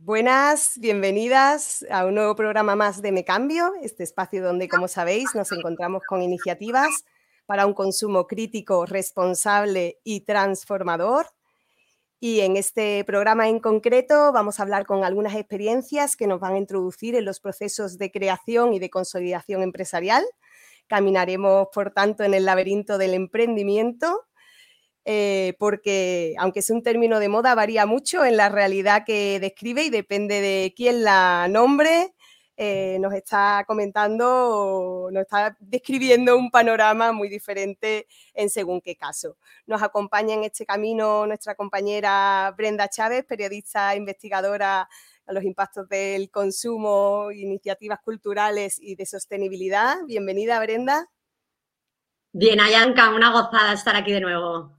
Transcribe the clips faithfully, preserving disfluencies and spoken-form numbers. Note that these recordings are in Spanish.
Buenas, bienvenidas a un nuevo programa más de Me Cambio, este espacio donde, como sabéis, nos encontramos con iniciativas para un consumo crítico, responsable y transformador. Y en este programa en concreto vamos a hablar con algunas experiencias que nos van a introducir en los procesos de creación y de consolidación empresarial. Caminaremos, por tanto, en el laberinto del emprendimiento. Eh, porque, aunque es un término de moda, varía mucho en la realidad que describe y depende de quién la nombre. Eh, nos está comentando, nos está describiendo un panorama muy diferente en según qué caso. Nos acompaña en este camino nuestra compañera Brenda Chávez, periodista e investigadora a los impactos del consumo, iniciativas culturales y de sostenibilidad. Bienvenida, Brenda. Bien, Ayanka, una gozada estar aquí de nuevo.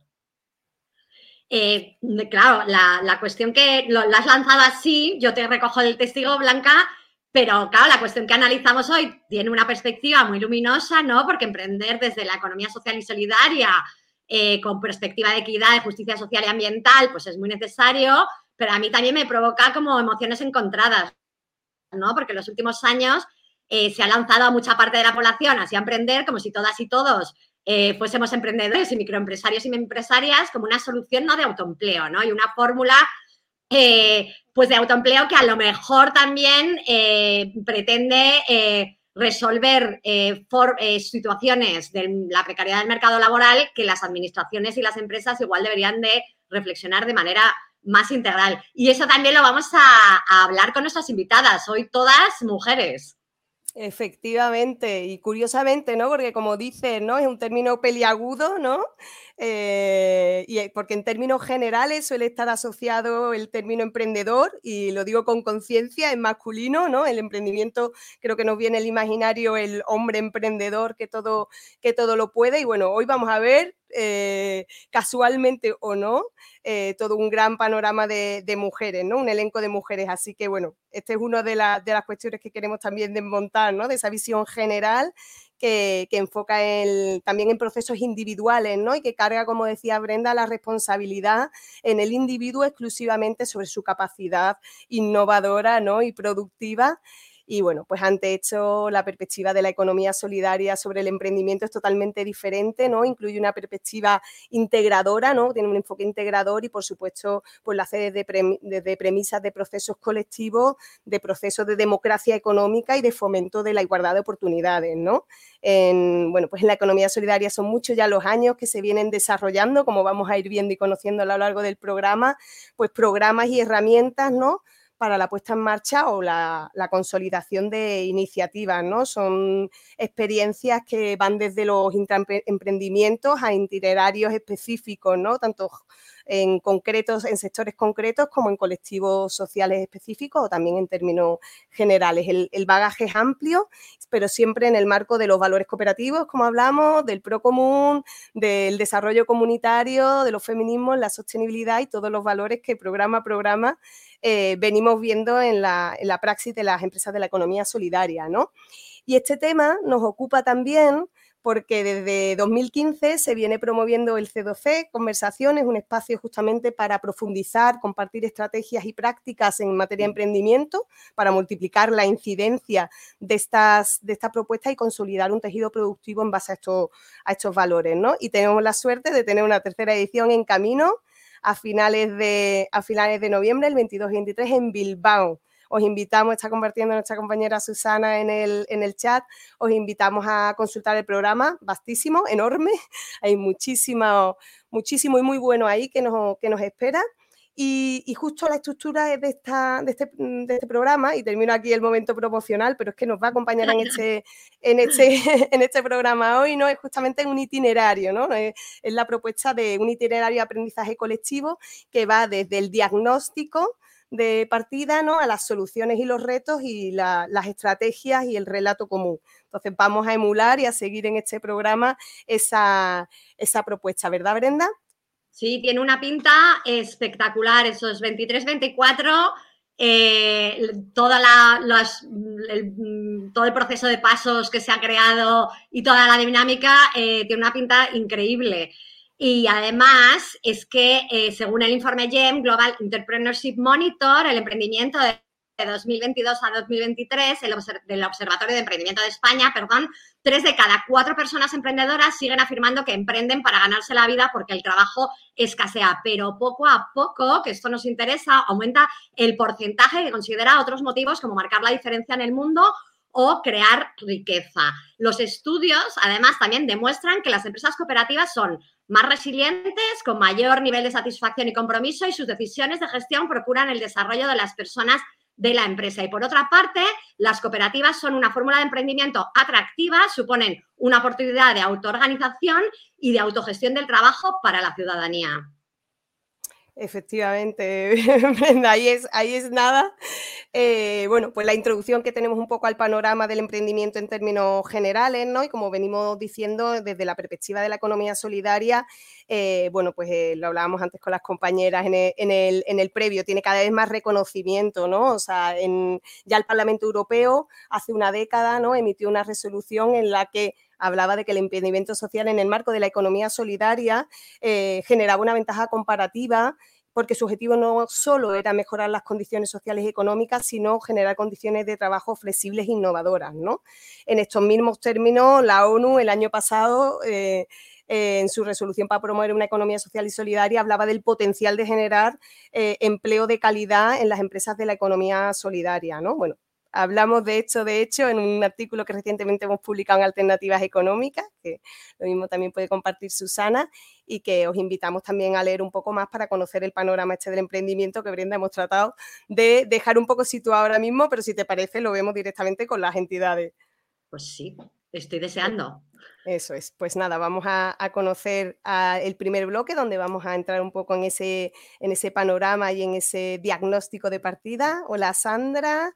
Eh, claro, la, la cuestión que lo, lo has lanzado así, yo te recojo el testigo, Blanca, pero claro, la cuestión que analizamos hoy tiene una perspectiva muy luminosa, ¿no? Porque emprender desde la economía social y solidaria, eh, con perspectiva de equidad, de justicia social y ambiental, pues es muy necesario, pero a mí también me provoca como emociones encontradas, ¿no? Porque en los últimos años eh, se ha lanzado a mucha parte de la población así a emprender, como si todas y todos eh, fuésemos emprendedores y microempresarios y empresarias, como una solución, ¿no?, de autoempleo, ¿no? Y una fórmula eh, pues de autoempleo que a lo mejor también eh, pretende eh, resolver eh, for, eh, situaciones de la precariedad del mercado laboral que las administraciones y las empresas igual deberían de reflexionar de manera más integral. Y eso también lo vamos a, a hablar con nuestras invitadas, hoy todas mujeres. Efectivamente, y curiosamente, ¿no? Porque como dices, ¿no? Es un término peliagudo, ¿no? Eh, y porque en términos generales suele estar asociado el término emprendedor, y lo digo con conciencia, es masculino, ¿no? El emprendimiento, creo que nos viene el imaginario el hombre emprendedor que todo, que todo lo puede, y bueno, hoy vamos a ver, eh, casualmente o no, eh, todo un gran panorama de, de mujeres, ¿no? Un elenco de mujeres, así que bueno, esta es una de, la, de las cuestiones que queremos también desmontar, ¿no? De esa visión general que, que enfoca el, también en procesos individuales, ¿no? Y que carga, como decía Brenda, la responsabilidad en el individuo exclusivamente sobre su capacidad innovadora, ¿no? Y productiva. Y bueno, pues ante esto la perspectiva de la economía solidaria sobre el emprendimiento es totalmente diferente, ¿no? Incluye una perspectiva integradora, ¿no? Tiene un enfoque integrador y, por supuesto, pues lo hace desde, pre, desde premisas de procesos colectivos, de procesos de democracia económica y de fomento de la igualdad de oportunidades, ¿no? En, bueno, pues en la economía solidaria son muchos ya los años que se vienen desarrollando, como vamos a ir viendo y conociendo a lo largo del programa, pues programas y herramientas, ¿no?, para la puesta en marcha o la, la consolidación de iniciativas, ¿no? Son experiencias que van desde los emprendimientos a itinerarios específicos, ¿no? Tanto en concretos, en sectores concretos, como en colectivos sociales específicos o también en términos generales. El, el bagaje es amplio, pero siempre en el marco de los valores cooperativos, como hablamos, del procomún, del desarrollo comunitario, de los feminismos, la sostenibilidad y todos los valores que programa a programa eh, venimos viendo en la, en la praxis de las empresas de la economía solidaria, ¿no? Y este tema nos ocupa también porque desde dos mil quince se viene promoviendo el C dos C, Conversaciones, un espacio justamente para profundizar, compartir estrategias y prácticas en materia de emprendimiento, para multiplicar la incidencia de estas, de estas propuestas y consolidar un tejido productivo en base a estos, a estos valores, ¿no? Y tenemos la suerte de tener una tercera edición en camino a finales de, a finales de noviembre, el veintidós y veintitrés, en Bilbao. Os invitamos, está compartiendo nuestra compañera Susana en el, en el chat, os invitamos a consultar el programa, vastísimo, enorme, hay muchísimo, muchísimo y muy bueno ahí que nos, que nos espera. Y, y justo la estructura de, esta, de, este, de este programa, y termino aquí el momento promocional, pero es que nos va a acompañar en este, en este, en este programa hoy, ¿no? Es justamente un itinerario, ¿no? Es, es la propuesta de un itinerario de aprendizaje colectivo que va desde el diagnóstico de partida, ¿no?, a las soluciones y los retos y la, las estrategias y el relato común. Entonces vamos a emular y a seguir en este programa esa, esa propuesta, ¿verdad, Brenda? Sí, tiene una pinta espectacular, esos veintitrés veinticuatro, eh, toda la, los, el, todo el proceso de pasos que se ha creado y toda la dinámica eh, tiene una pinta increíble. Y además es que, eh, según el informe GEM, Global Entrepreneurship Monitor, el emprendimiento de de dos mil veintidós a dos mil veintitrés, el observ del Observatorio de Emprendimiento de España, perdón, tres de cada cuatro personas emprendedoras siguen afirmando que emprenden para ganarse la vida porque el trabajo escasea. Pero poco a poco, que esto nos interesa, aumenta el porcentaje que considera otros motivos como marcar la diferencia en el mundo o crear riqueza. Los estudios, además, también demuestran que las empresas cooperativas son más resilientes, con mayor nivel de satisfacción y compromiso, y sus decisiones de gestión procuran el desarrollo de las personas de la empresa. Y por otra parte, las cooperativas son una fórmula de emprendimiento atractiva, suponen una oportunidad de autoorganización y de autogestión del trabajo para la ciudadanía. Efectivamente, ahí es, ahí es nada. Eh, bueno, pues la introducción que tenemos un poco al panorama del emprendimiento en términos generales, ¿no? Y como venimos diciendo, desde la perspectiva de la economía solidaria, eh, bueno, pues eh, lo hablábamos antes con las compañeras en el, en, el, en el previo, tiene cada vez más reconocimiento, ¿no? O sea, en, ya el Parlamento Europeo hace una década, ¿no? Emitió una resolución en la que hablaba de que el emprendimiento social en el marco de la economía solidaria eh, generaba una ventaja comparativa porque su objetivo no solo era mejorar las condiciones sociales y económicas, sino generar condiciones de trabajo flexibles e innovadoras, ¿no? En estos mismos términos, la ONU el año pasado, eh, eh, en su resolución para promover una economía social y solidaria, hablaba del potencial de generar eh, empleo de calidad en las empresas de la economía solidaria, ¿no? Bueno, hablamos de hecho, de hecho, en un artículo que recientemente hemos publicado en Alternativas Económicas, que lo mismo también puede compartir Susana, y que os invitamos también a leer un poco más para conocer el panorama este del emprendimiento que, Brenda, hemos tratado de dejar un poco situado ahora mismo, pero si te parece lo vemos directamente con las entidades. Pues sí, estoy deseando. Eso es. Pues nada, vamos a, a conocer a el primer bloque donde vamos a entrar un poco en ese, en ese panorama y en ese diagnóstico de partida. Hola, Sandra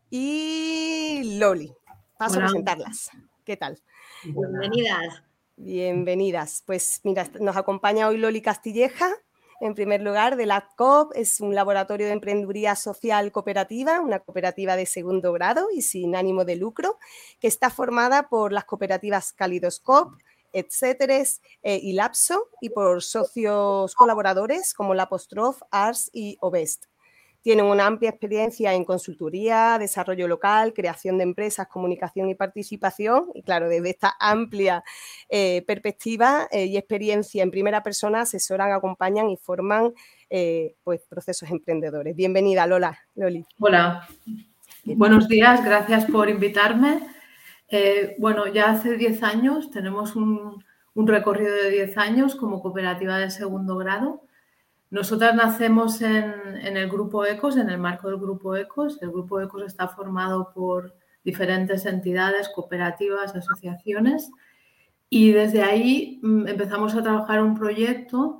y Loli. Paso Hola. A presentarlas. ¿Qué tal? Bienvenidas. Bienvenidas. Pues mira, nos acompaña hoy Loli Castilleja. En primer lugar, de la C O P, es un laboratorio de emprendeduría social cooperativa, una cooperativa de segundo grado y sin ánimo de lucro, que está formada por las cooperativas Calidoscop, Etcéteres eh, y Lapso, y por socios colaboradores como la Apostrof, Ars y Ovest. Tienen una amplia experiencia en consultoría, desarrollo local, creación de empresas, comunicación y participación. Y claro, desde esta amplia eh, perspectiva eh, y experiencia en primera persona asesoran, acompañan y forman eh, pues, procesos emprendedores. Bienvenida, Lola. Loli. Hola. Buenos días, gracias por invitarme. Eh, bueno, ya hace diez años, tenemos un, un recorrido de diez años como cooperativa de segundo grado. Nosotras nacemos en, en el Grupo ECOS, en el marco del Grupo ECOS. El Grupo ECOS está formado por diferentes entidades, cooperativas, asociaciones, y desde ahí mm, empezamos a trabajar un proyecto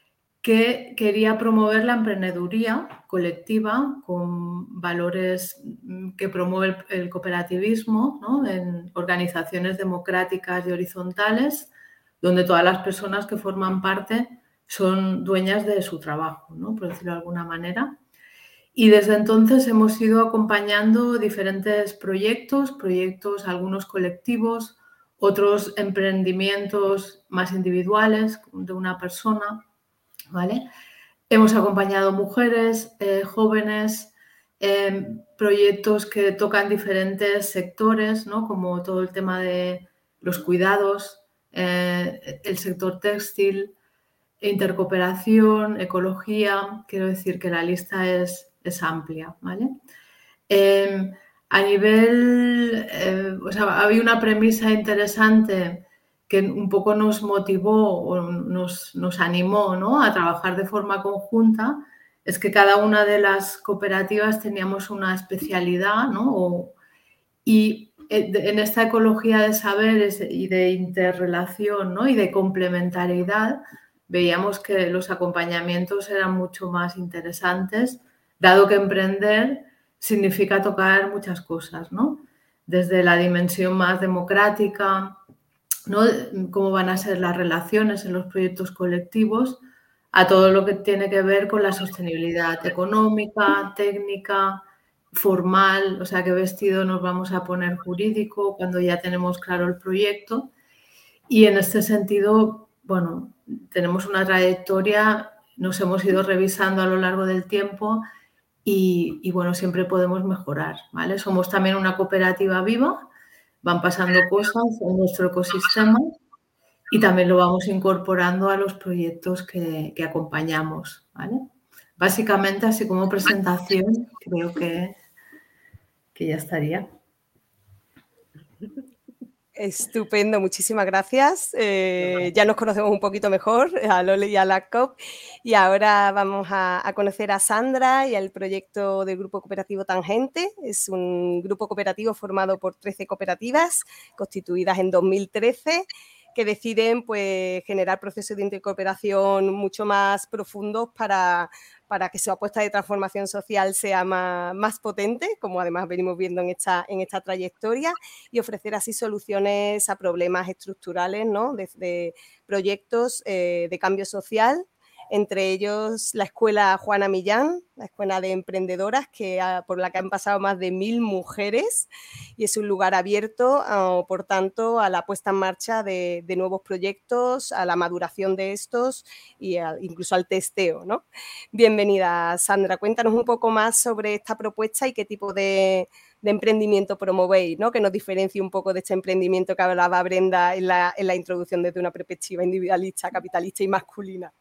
que quería promover la emprendeduría colectiva con valores que promueve el, el cooperativismo, ¿no? En organizaciones democráticas y horizontales, donde todas las personas que forman parte son dueñas de su trabajo, ¿no? Por decirlo de alguna manera. Y desde entonces hemos ido acompañando diferentes proyectos, proyectos algunos colectivos, otros emprendimientos más individuales de una persona, ¿vale? Hemos acompañado mujeres, eh, jóvenes, eh, proyectos que tocan diferentes sectores, ¿no? Como todo el tema de los cuidados, eh, el sector textil, intercooperación, ecología. Quiero decir que la lista es, es amplia, ¿vale? Eh, a nivel, eh, o sea, había una premisa interesante que un poco nos motivó o nos, nos animó, ¿no? A trabajar de forma conjunta, es que cada una de las cooperativas teníamos una especialidad, ¿no? O, y en esta ecología de saberes y de interrelación, ¿no? Y de complementariedad, veíamos que los acompañamientos eran mucho más interesantes, dado que emprender significa tocar muchas cosas, ¿no? Desde la dimensión más democrática, ¿no? Cómo van a ser las relaciones en los proyectos colectivos, a todo lo que tiene que ver con la sostenibilidad económica, técnica, formal, o sea, qué vestido nos vamos a poner jurídico cuando ya tenemos claro el proyecto. Y en este sentido, bueno, tenemos una trayectoria, nos hemos ido revisando a lo largo del tiempo y, y bueno, siempre podemos mejorar, ¿vale? Somos también una cooperativa viva, van pasando cosas en nuestro ecosistema y también lo vamos incorporando a los proyectos que, que acompañamos, ¿vale? Básicamente, así como presentación, creo que, que ya estaría. Estupendo, muchísimas gracias. Eh, ya nos conocemos un poquito mejor, a Loli y a la C O P, y ahora vamos a, a conocer a Sandra y al proyecto del Grupo Cooperativo Tangente. Es un grupo cooperativo formado por trece cooperativas, constituidas en dos mil trece, que deciden pues, generar procesos de intercooperación mucho más profundos para, para que su apuesta de transformación social sea más, más potente, como además venimos viendo en esta, en esta trayectoria, y ofrecer así soluciones a problemas estructurales, ¿no? Desde proyectos eh, de cambio social, entre ellos la Escuela Juana Millán, la Escuela de Emprendedoras, que ha, por la que han pasado más de mil mujeres, y es un lugar abierto, uh, por tanto, a la puesta en marcha de, de nuevos proyectos, a la maduración de estos y a, incluso al testeo, ¿no? Bienvenida, Sandra. Cuéntanos un poco más sobre esta propuesta y qué tipo de, de emprendimiento promovéis, ¿no? Que nos diferencie un poco de este emprendimiento que hablaba Brenda en la, en la introducción desde una perspectiva individualista, capitalista y masculina.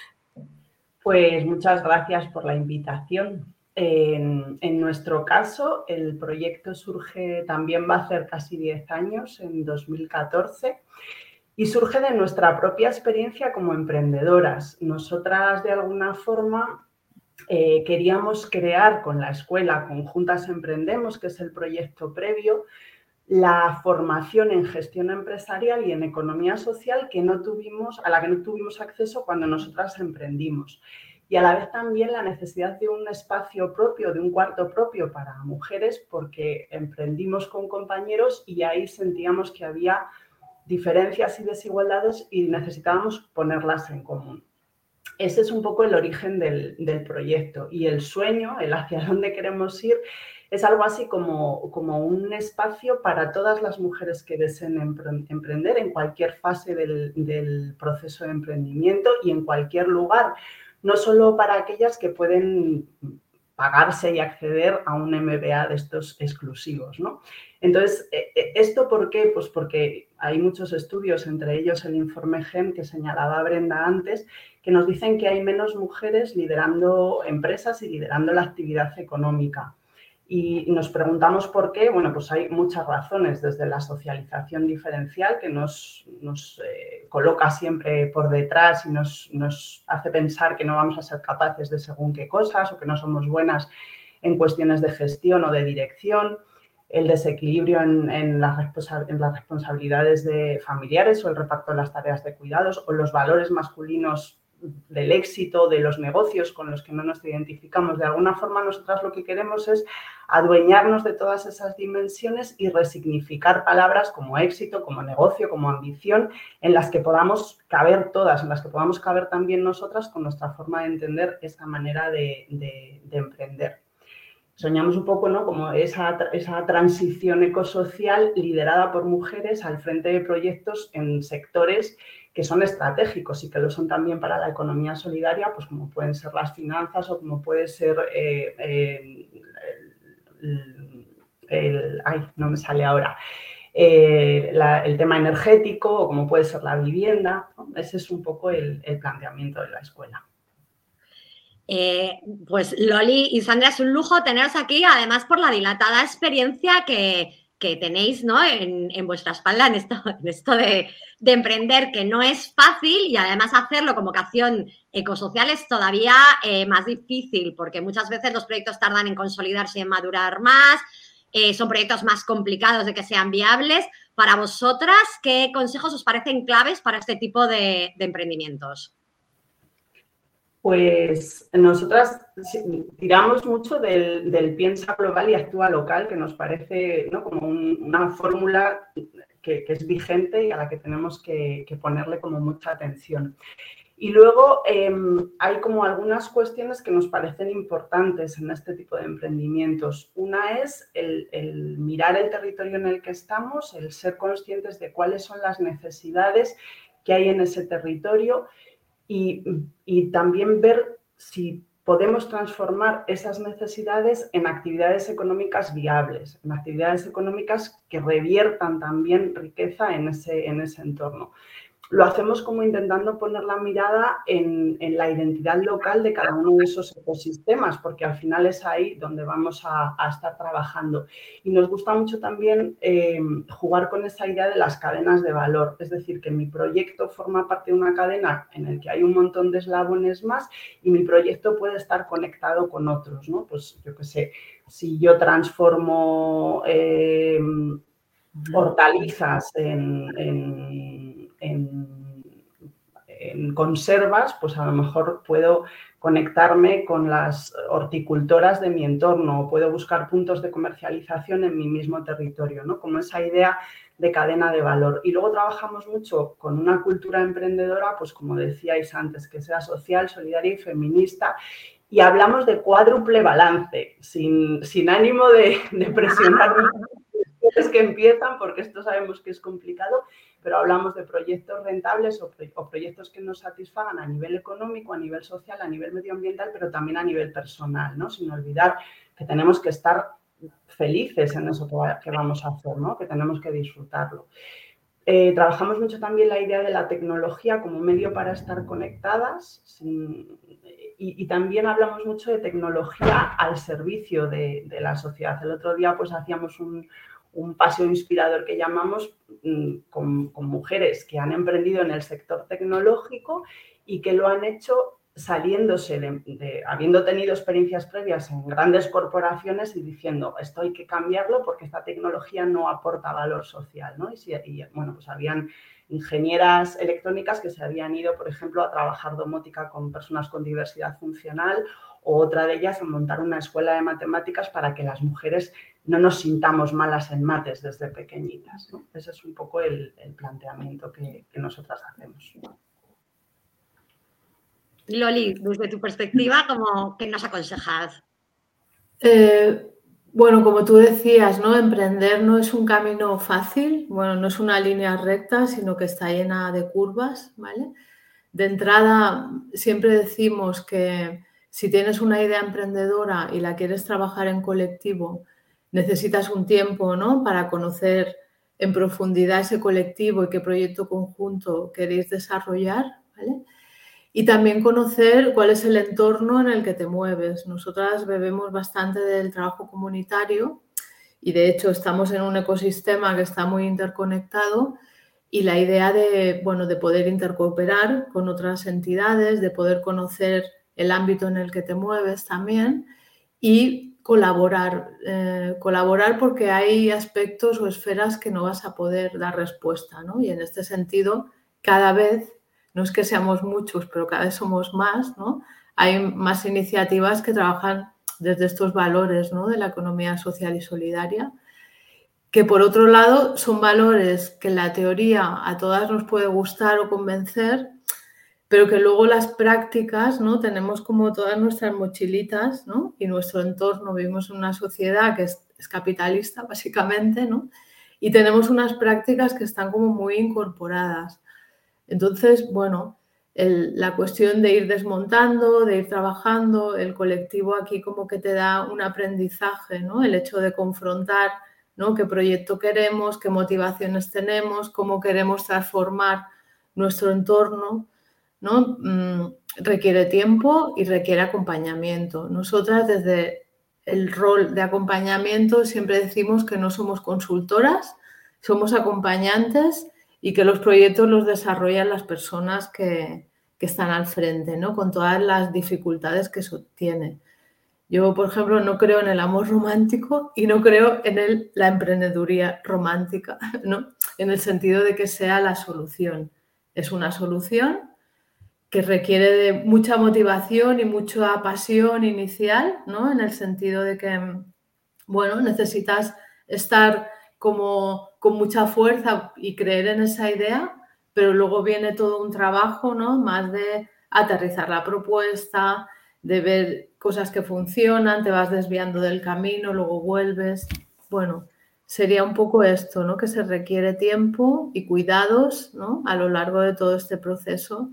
Pues muchas gracias por la invitación. En, en nuestro caso, el proyecto surge, también va a hacer casi diez años, en dos mil catorce, y surge de nuestra propia experiencia como emprendedoras. Nosotras, de alguna forma, eh, queríamos crear con la escuela, con Juntas Emprendemos, que es el proyecto previo, la formación en gestión empresarial y en economía social que no tuvimos, a la que no tuvimos acceso cuando nosotras emprendimos. Y a la vez también la necesidad de un espacio propio, de un cuarto propio para mujeres, porque emprendimos con compañeros y ahí sentíamos que había diferencias y desigualdades y necesitábamos ponerlas en común. Ese es un poco el origen del, del proyecto, y el sueño, el hacia dónde queremos ir, es algo así como, como un espacio para todas las mujeres que deseen emprender en cualquier fase del, del proceso de emprendimiento y en cualquier lugar, no solo para aquellas que pueden pagarse y acceder a un M B A de estos exclusivos, ¿no? Entonces, ¿esto por qué? Pues porque hay muchos estudios, entre ellos el informe GEM que señalaba Brenda antes, que nos dicen que hay menos mujeres liderando empresas y liderando la actividad económica. Y nos preguntamos por qué. Bueno, pues hay muchas razones, desde la socialización diferencial, que nos, nos eh, coloca siempre por detrás y nos, nos hace pensar que no vamos a ser capaces de según qué cosas o que no somos buenas en cuestiones de gestión o de dirección, el desequilibrio en, en, las, responsa- en las responsabilidades de familiares o el reparto de las tareas de cuidados, o los valores masculinos del éxito, de los negocios con los que no nos identificamos. De alguna forma, nosotras lo que queremos es adueñarnos de todas esas dimensiones y resignificar palabras como éxito, como negocio, como ambición, en las que podamos caber todas, en las que podamos caber también nosotras con nuestra forma de entender esta manera de, de, de emprender. Soñamos un poco, ¿no?, como esa, esa transición ecosocial liderada por mujeres al frente de proyectos en sectores que son estratégicos y que lo son también para la economía solidaria, pues como pueden ser las finanzas o como puede ser eh, eh, el, el, ay, no me sale ahora, eh, la, el tema energético, o como puede ser la vivienda, ¿no? Ese es un poco el, el planteamiento de la escuela. Eh, pues Loli y Sandra, es un lujo teneros aquí, además por la dilatada experiencia que, que tenéis, ¿no?, en, en vuestra espalda en esto, en esto de, de emprender, que no es fácil, y además hacerlo con vocación ecosocial es todavía eh, más difícil, porque muchas veces los proyectos tardan en consolidarse y en madurar más, eh, son proyectos más complicados de que sean viables. Para vosotras, ¿qué consejos os parecen claves para este tipo de, de emprendimientos? Pues nosotras tiramos mucho del, del piensa global y actúa local, que nos parece, ¿no?, como un, una fórmula que, que es vigente y a la que tenemos que, que ponerle como mucha atención. Y luego eh, hay como algunas cuestiones que nos parecen importantes en este tipo de emprendimientos. Una es el, el mirar el territorio en el que estamos, el ser conscientes de cuáles son las necesidades qué hay en ese territorio y, y también ver si podemos transformar esas necesidades en actividades económicas viables, en actividades económicas que reviertan también riqueza en ese, en ese entorno. Lo hacemos como intentando poner la mirada en, en la identidad local de cada uno de esos ecosistemas, porque al final es ahí donde vamos a, a estar trabajando. Y nos gusta mucho también eh, jugar con esa idea de las cadenas de valor, es decir, que mi proyecto forma parte de una cadena en el que hay un montón de eslabones más y mi proyecto puede estar conectado con otros, ¿no? Pues yo qué sé, si yo transformo eh, hortalizas en, en, en, en conservas, pues a lo mejor puedo conectarme con las horticultoras de mi entorno o puedo buscar puntos de comercialización en mi mismo territorio, ¿no? Como esa idea de cadena de valor. Y luego trabajamos mucho con una cultura emprendedora, pues como decíais antes, que sea social, solidaria y feminista. Y hablamos de cuádruple balance, sin, sin ánimo de, de presionar es que empiezan, porque esto sabemos que es complicado, pero hablamos de proyectos rentables o, pro, o proyectos que nos satisfagan a nivel económico, a nivel social, a nivel medioambiental, pero también a nivel personal, ¿no? Sin olvidar que tenemos que estar felices en eso que, que vamos a hacer, ¿no? Que tenemos que disfrutarlo. Eh, trabajamos mucho también la idea de la tecnología como medio para estar conectadas sin, y, y también hablamos mucho de tecnología al servicio de, de la sociedad. El otro día pues hacíamos un, un paseo inspirador que llamamos mmm, con, con mujeres que han emprendido en el sector tecnológico y que lo han hecho saliéndose de, de, habiendo tenido experiencias previas en grandes corporaciones y diciendo esto hay que cambiarlo porque esta tecnología no aporta valor social, ¿no? Y, si, y bueno, pues habían ingenieras electrónicas que se habían ido, por ejemplo, a trabajar domótica con personas con diversidad funcional o otra de ellas a montar una escuela de matemáticas para que las mujeres no nos sintamos malas en mates desde pequeñitas, ¿no? Ese es un poco el, el planteamiento que, que nosotras hacemos. Loli, desde tu perspectiva, ¿cómo, ¿qué nos aconsejas? Eh, bueno, como tú decías, ¿no? Emprender no es un camino fácil, bueno, no es una línea recta, sino que está llena de curvas, ¿vale? De entrada, siempre decimos que si tienes una idea emprendedora y la quieres trabajar en colectivo, necesitas un tiempo, ¿no? Para conocer en profundidad ese colectivo y qué proyecto conjunto queréis desarrollar, ¿vale? Y también conocer cuál es el entorno en el que te mueves. Nosotras bebemos bastante del trabajo comunitario y de hecho estamos en un ecosistema que está muy interconectado y la idea de, bueno, de poder intercooperar con otras entidades, de poder conocer el ámbito en el que te mueves también y colaborar. Eh, colaborar porque hay aspectos o esferas que no vas a poder dar respuesta, ¿no? Y en este sentido, cada vez no es que seamos muchos, pero cada vez somos más, ¿no? Hay más iniciativas que trabajan desde estos valores, ¿no? De la economía social y solidaria, que por otro lado son valores que en la teoría a todas nos puede gustar o convencer, pero que luego las prácticas, ¿no? Tenemos como todas nuestras mochilitas, ¿no? Y nuestro entorno, vivimos en una sociedad que es, es capitalista básicamente, ¿no? Y tenemos unas prácticas que están como muy incorporadas. Entonces, bueno, el, la cuestión de ir desmontando, de ir trabajando, el colectivo aquí como que te da un aprendizaje, ¿no? El hecho de confrontar, ¿no? Qué proyecto queremos, qué motivaciones tenemos, cómo queremos transformar nuestro entorno, ¿no? Mm, requiere tiempo y requiere acompañamiento. Nosotras desde el rol de acompañamiento siempre decimos que no somos consultoras, somos acompañantes y que los proyectos los desarrollan las personas que, que están al frente, ¿no? Con todas las dificultades que eso tiene. Yo, por ejemplo, no creo en el amor romántico y no creo en el, la emprendeduría romántica, ¿no? En el sentido de que sea la solución. Es una solución que requiere de mucha motivación y mucha pasión inicial, ¿no? En el sentido de que, bueno, necesitas estar como con mucha fuerza y creer en esa idea, pero luego viene todo un trabajo, ¿no? Más de aterrizar la propuesta, de ver cosas que funcionan, te vas desviando del camino, luego vuelves. Bueno, sería un poco esto, ¿no? Que se requiere tiempo y cuidados, ¿no? A lo largo de todo este proceso.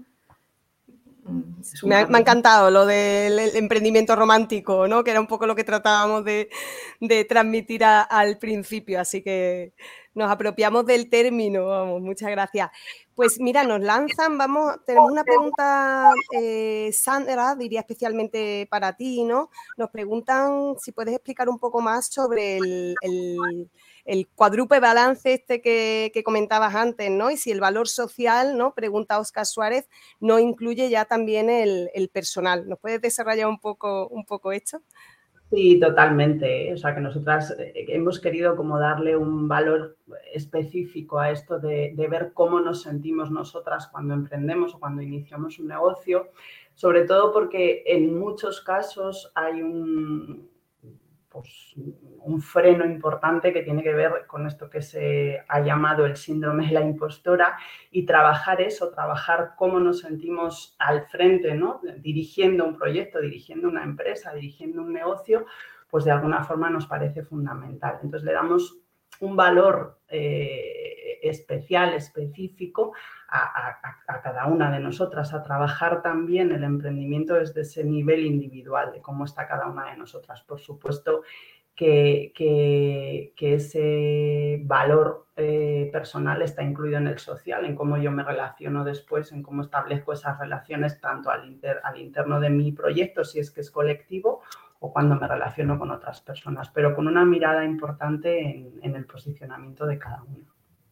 Me ha, me ha encantado lo del emprendimiento romántico, ¿no? Que era un poco lo que tratábamos de, de transmitir a, al principio, así que nos apropiamos del término, vamos, muchas gracias. Pues mira, nos lanzan, vamos, tenemos una pregunta, eh, Sandra, diría especialmente para ti, ¿no? Nos preguntan si puedes explicar un poco más sobre el, el, el cuádruple balance este que, que comentabas antes, ¿no? Y si el valor social, ¿no? Pregunta Óscar Suárez, no incluye ya también el, el personal. ¿Nos puedes desarrollar un poco, un poco esto? Sí, totalmente. O sea, que nosotras hemos querido como darle un valor específico a esto de, de ver cómo nos sentimos nosotras cuando emprendemos o cuando iniciamos un negocio, sobre todo porque en muchos casos hay un, pues, un freno importante que tiene que ver con esto que se ha llamado el síndrome de la impostora, y trabajar eso, trabajar cómo nos sentimos al frente, ¿no? Dirigiendo un proyecto, dirigiendo una empresa, dirigiendo un negocio, pues de alguna forma nos parece fundamental. Entonces le damos un valor eh, especial, específico a, a, a cada una de nosotras, a trabajar también el emprendimiento desde ese nivel individual de cómo está cada una de nosotras. Por supuesto que, que, que ese valor eh, personal está incluido en el social, en cómo yo me relaciono después, en cómo establezco esas relaciones tanto al, inter, al interno de mi proyecto, si es que es colectivo, o cuando me relaciono con otras personas, pero con una mirada importante en, en el posicionamiento de cada uno.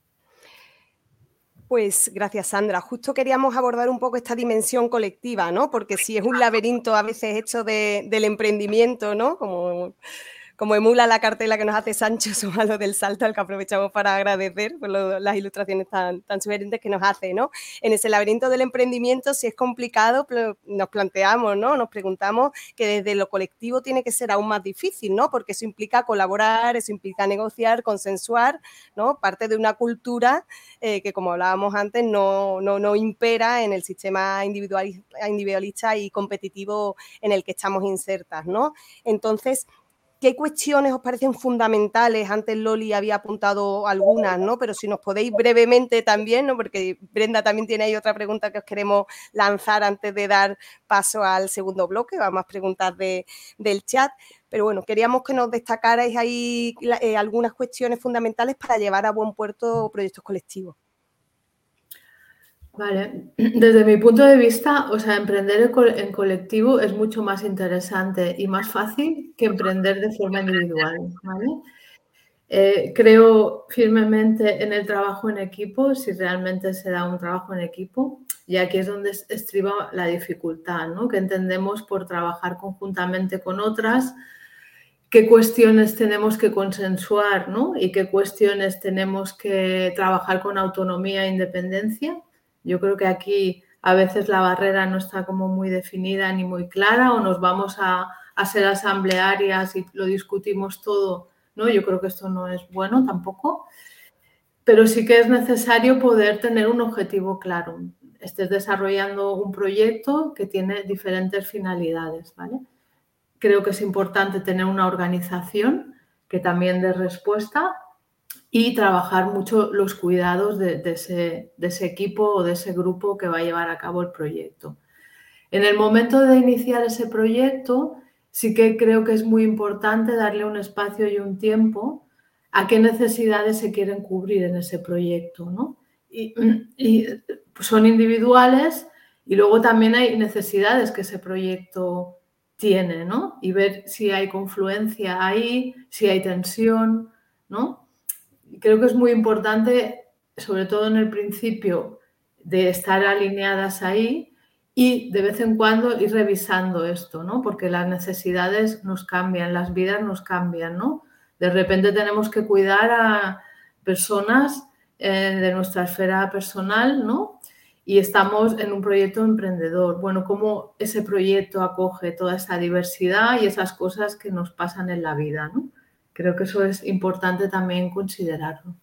Pues gracias, Sandra. Justo queríamos abordar un poco esta dimensión colectiva, ¿no? Porque si es un laberinto a veces hecho de, del emprendimiento, ¿no? Como... como emula la cartela que nos hace Sancho Sumalo del Salto, al que aprovechamos para agradecer por lo, las ilustraciones tan, tan sugerentes que nos hace, ¿no? En ese laberinto del emprendimiento, si es complicado, nos planteamos, ¿no? Nos preguntamos que desde lo colectivo tiene que ser aún más difícil, ¿no? Porque eso implica colaborar, eso implica negociar, consensuar, ¿no? Parte de una cultura eh, que, como hablábamos antes, no, no, no impera en el sistema individualista, individualista y competitivo en el que estamos insertas, ¿no? Entonces, ¿qué cuestiones os parecen fundamentales? Antes Loli había apuntado algunas, ¿no? Pero si nos podéis brevemente también, ¿no? Porque Brenda también tiene ahí otra pregunta que os queremos lanzar antes de dar paso al segundo bloque, va más preguntas de, del chat. Pero bueno, queríamos que nos destacarais ahí eh, algunas cuestiones fundamentales para llevar a buen puerto proyectos colectivos. Vale, desde mi punto de vista, o sea, emprender en colectivo es mucho más interesante y más fácil que emprender de forma individual, ¿vale? Eh, creo firmemente en el trabajo en equipo, si realmente se da un trabajo en equipo, y aquí es donde estriba la dificultad, ¿no? Que entendemos por trabajar conjuntamente con otras, qué cuestiones tenemos que consensuar, ¿no? Y qué cuestiones tenemos que trabajar con autonomía e independencia. Yo creo que aquí a veces la barrera no está como muy definida ni muy clara, o nos vamos a, a ser asamblearias y lo discutimos todo, ¿no? Yo creo que esto no es bueno tampoco, pero sí que es necesario poder tener un objetivo claro. Estés desarrollando un proyecto que tiene diferentes finalidades, ¿vale? Creo que es importante tener una organización que también dé respuesta y trabajar mucho los cuidados de, de, ese, de ese equipo o de ese grupo que va a llevar a cabo el proyecto. En el momento de iniciar ese proyecto, sí que creo que es muy importante darle un espacio y un tiempo a qué necesidades se quieren cubrir en ese proyecto, ¿no? Y, y son individuales, y luego también hay necesidades que ese proyecto tiene, ¿no? Y ver si hay confluencia ahí, si hay tensión, ¿no? Creo que es muy importante, sobre todo en el principio, de estar alineadas ahí y de vez en cuando ir revisando esto, ¿no? Porque las necesidades nos cambian, las vidas nos cambian, ¿no? De repente tenemos que cuidar a personas eh, de nuestra esfera personal, ¿no? Y estamos en un proyecto emprendedor. Bueno, ¿cómo ese proyecto acoge toda esa diversidad y esas cosas que nos pasan en la vida, ¿no? Creo que eso es importante también considerarlo.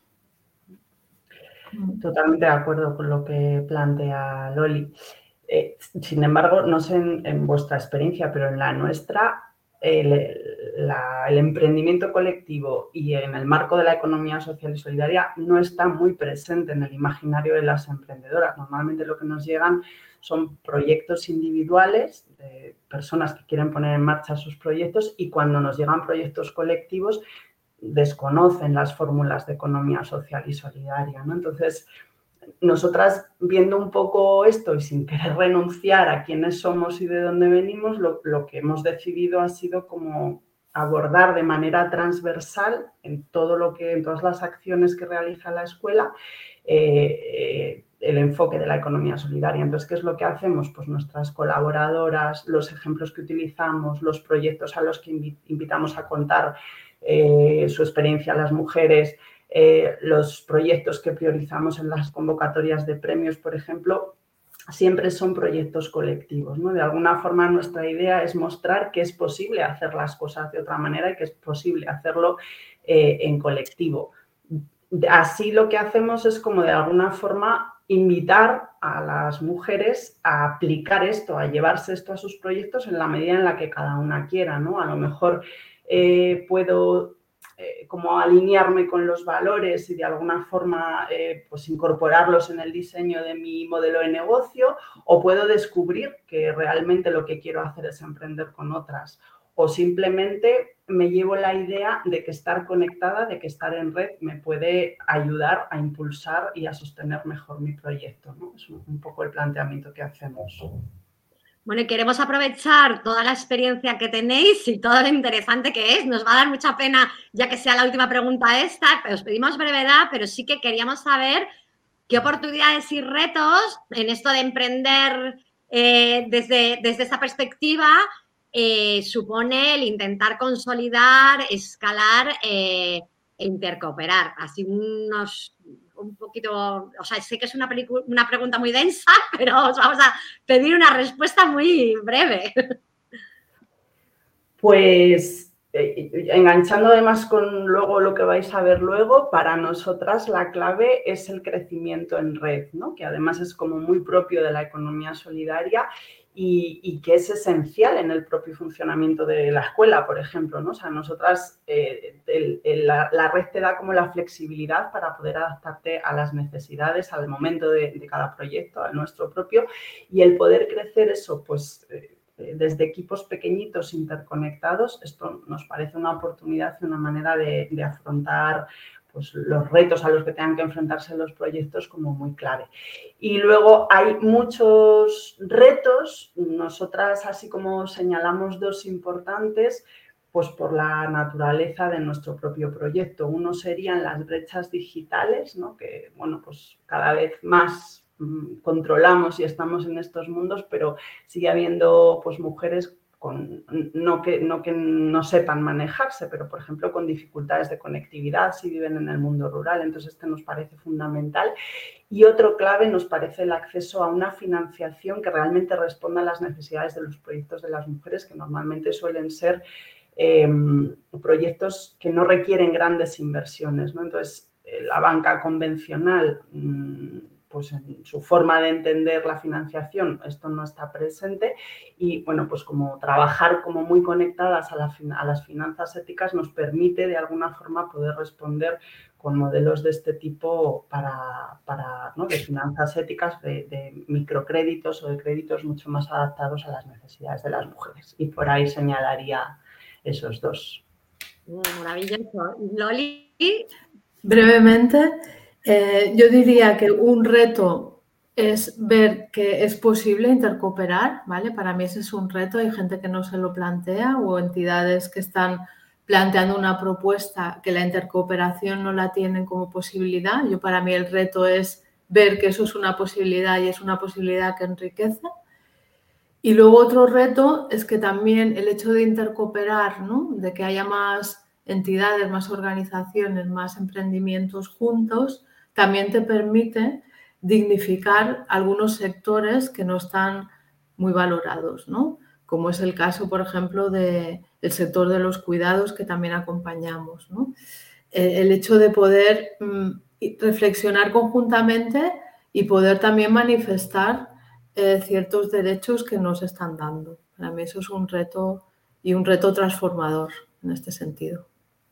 Totalmente de acuerdo con lo que plantea Loli. Eh, sin embargo, no sé en, en vuestra experiencia, pero en la nuestra, el, la, el emprendimiento colectivo y en el marco de la economía social y solidaria no está muy presente en el imaginario de las emprendedoras. Normalmente lo que nos llegan son proyectos individuales de personas que quieren poner en marcha sus proyectos, y cuando nos llegan proyectos colectivos desconocen las fórmulas de economía social y solidaria, ¿no? Entonces, nosotras, viendo un poco esto y sin querer renunciar a quiénes somos y de dónde venimos, lo, lo que hemos decidido ha sido como abordar de manera transversal en todo lo que, en todas las acciones que realiza la escuela, eh, eh, el enfoque de la economía solidaria. Entonces, ¿qué es lo que hacemos? Pues nuestras colaboradoras, los ejemplos que utilizamos, los proyectos a los que invitamos a contar eh, su experiencia a las mujeres, Eh, los proyectos que priorizamos en las convocatorias de premios, por ejemplo, siempre son proyectos colectivos, ¿no? De alguna forma, nuestra idea es mostrar que es posible hacer las cosas de otra manera y que es posible hacerlo eh, en colectivo. Así lo que hacemos es como de alguna forma invitar a las mujeres a aplicar esto, a llevarse esto a sus proyectos en la medida en la que cada una quiera, ¿no? A lo mejor eh, puedo Eh, como alinearme con los valores y de alguna forma eh, pues incorporarlos en el diseño de mi modelo de negocio, o puedo descubrir que realmente lo que quiero hacer es emprender con otras, o simplemente me llevo la idea de que estar conectada, de que estar en red me puede ayudar a impulsar y a sostener mejor mi proyecto, ¿no? Es un poco el planteamiento que hacemos. Bueno, y queremos aprovechar toda la experiencia que tenéis y todo lo interesante que es. Nos va a dar mucha pena, ya que sea la última pregunta esta, os pedimos brevedad, pero sí que queríamos saber qué oportunidades y retos en esto de emprender eh, desde, desde esa perspectiva eh, supone el intentar consolidar, escalar eh, e intercooperar. Así unos... un poquito, o sea, sé que es una, una pregunta muy densa, pero os vamos a pedir una respuesta muy breve. Pues eh, enganchando además con luego lo que vais a ver luego, para nosotras la clave es el crecimiento en red, ¿no? Que además es como muy propio de la economía solidaria y, y que es esencial en el propio funcionamiento de la escuela, por ejemplo, ¿no? O sea, nosotras, eh, el, el, la, la red te da como la flexibilidad para poder adaptarte a las necesidades, al momento de, de cada proyecto, al nuestro propio, y el poder crecer eso, pues... Eh, desde equipos pequeñitos interconectados, esto nos parece una oportunidad y una manera de, de afrontar pues, los retos a los que tengan que enfrentarse los proyectos como muy clave. Y luego hay muchos retos, nosotras así como señalamos dos importantes, pues por la naturaleza de nuestro propio proyecto. Uno serían las brechas digitales, ¿no? Que, bueno, pues cada vez más controlamos y estamos en estos mundos, pero sigue habiendo pues mujeres con, no, que, no que no sepan manejarse, pero por ejemplo con dificultades de conectividad si viven en el mundo rural. Entonces este nos parece fundamental. Y otro clave nos parece el acceso a una financiación que realmente responda a las necesidades de los proyectos de las mujeres, que normalmente suelen ser eh, proyectos que no requieren grandes inversiones, ¿no? Entonces eh, la banca convencional mmm, pues en su forma de entender la financiación esto no está presente y, bueno, pues como trabajar como muy conectadas a, la, a las finanzas éticas nos permite de alguna forma poder responder con modelos de este tipo para, para ¿no? de finanzas éticas, de, de microcréditos o de créditos mucho más adaptados a las necesidades de las mujeres. Y por ahí señalaría esos dos. Maravilloso. Loli. Brevemente, Eh, yo diría que un reto es ver que es posible intercooperar, ¿vale? Para mí ese es un reto, hay gente que no se lo plantea o entidades que están planteando una propuesta que la intercooperación no la tienen como posibilidad. Yo para mí el reto es ver que eso es una posibilidad y es una posibilidad que enriquece. Y luego otro reto es que también el hecho de intercooperar, ¿no? De que haya más entidades, más organizaciones, más emprendimientos juntos, también te permite dignificar algunos sectores que no están muy valorados, ¿no? Como es el caso, por ejemplo, del sector de los cuidados que también acompañamos, ¿no? El hecho de poder mm, reflexionar conjuntamente y poder también manifestar eh, ciertos derechos que nos están dando. Para mí eso es un reto y un reto transformador en este sentido.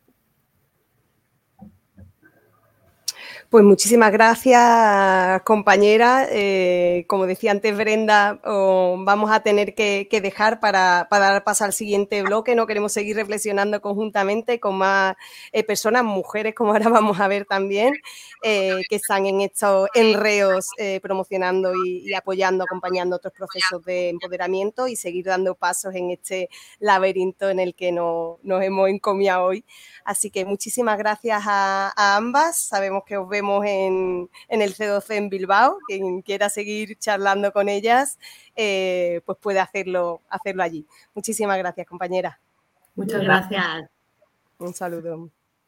Pues muchísimas gracias, compañera. Eh, como decía antes Brenda, oh, vamos a tener que, que dejar para, para dar paso al siguiente bloque. No queremos seguir reflexionando conjuntamente con más eh, personas, mujeres, como ahora vamos a ver también, eh, que están en estos enreos eh, promocionando y, y apoyando, acompañando otros procesos de empoderamiento y seguir dando pasos en este laberinto en el que no, nos hemos encomiado hoy. Así que muchísimas gracias a, a ambas. Sabemos que os vemos en, en el C doce en Bilbao. Quien quiera seguir charlando con ellas, eh, pues puede hacerlo, hacerlo allí. Muchísimas gracias, compañera. Muchas gracias. Gracias. Un saludo.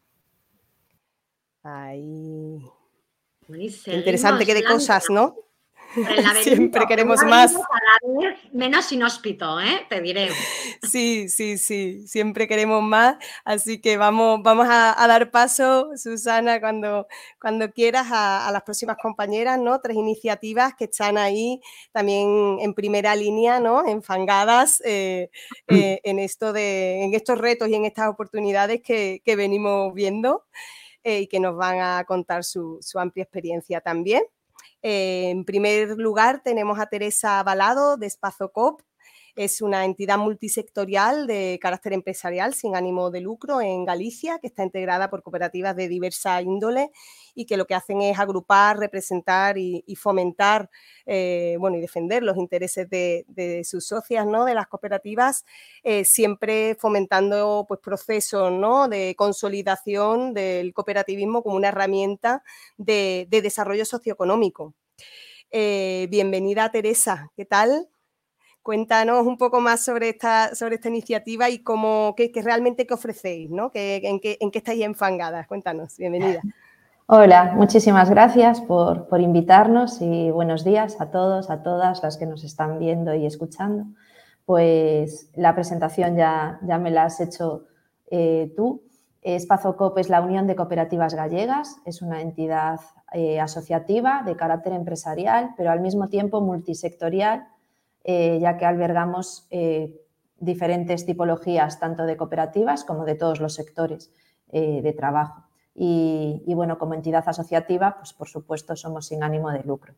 Ahí. Bueno, Qué interesante, qué de cosas, ¿no? El Siempre queremos el más. Cada vez menos inhóspito, ¿eh? Te diré. Sí, sí, sí, siempre queremos más, así que vamos, vamos a, a dar paso, Susana, cuando, cuando quieras, a, a las próximas compañeras, ¿no? Tres iniciativas que están ahí también en primera línea, ¿no? Enfangadas eh, eh, en, esto de, en estos retos y en estas oportunidades que, que venimos viendo eh, y que nos van a contar su, su amplia experiencia también. Eh, en primer lugar, tenemos a Teresa Balado, de Espazo Coop. Es una entidad multisectorial de carácter empresarial sin ánimo de lucro en Galicia, que está integrada por cooperativas de diversa índole y que lo que hacen es agrupar, representar y, y fomentar, eh, bueno, y defender los intereses de, de sus socias, ¿no? De las cooperativas, eh, siempre fomentando pues, procesos, ¿no? De consolidación del cooperativismo como una herramienta de, de desarrollo socioeconómico. Eh, bienvenida, Teresa, ¿qué tal? Cuéntanos un poco más sobre esta, sobre esta iniciativa y cómo, qué, qué realmente qué ofrecéis, ¿no? ¿Qué, en, qué, ¿En qué estáis enfangadas? Cuéntanos, bienvenida. Hola, muchísimas gracias por, por invitarnos y buenos días a todos, a todas las que nos están viendo y escuchando. Pues la presentación ya, ya me la has hecho eh, tú. Espazo Coop es la Unión de Cooperativas Gallegas, es una entidad eh, asociativa de carácter empresarial, pero al mismo tiempo multisectorial, eh, ya que albergamos eh, diferentes tipologías, tanto de cooperativas como de todos los sectores eh, de trabajo. Y, y, bueno, como entidad asociativa, pues por supuesto somos sin ánimo de lucro.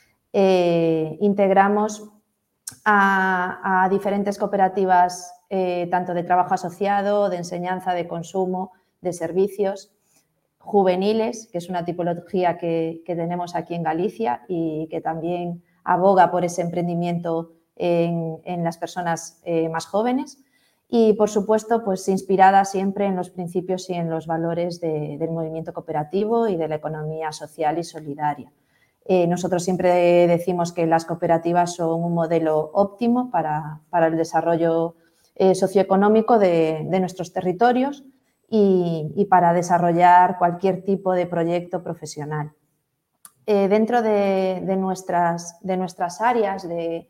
Eh, integramos a, a diferentes cooperativas, eh, tanto de trabajo asociado, de enseñanza, de consumo, de servicios, juveniles, que es una tipología que, que tenemos aquí en Galicia y que también aboga por ese emprendimiento en, en las personas eh, más jóvenes. Y, por supuesto, pues inspirada siempre en los principios y en los valores de, del movimiento cooperativo y de la economía social y solidaria. Eh, nosotros siempre decimos que las cooperativas son un modelo óptimo para, para el desarrollo eh, socioeconómico de, de nuestros territorios y, y para desarrollar cualquier tipo de proyecto profesional. Eh, dentro de, de, nuestras, de nuestras áreas de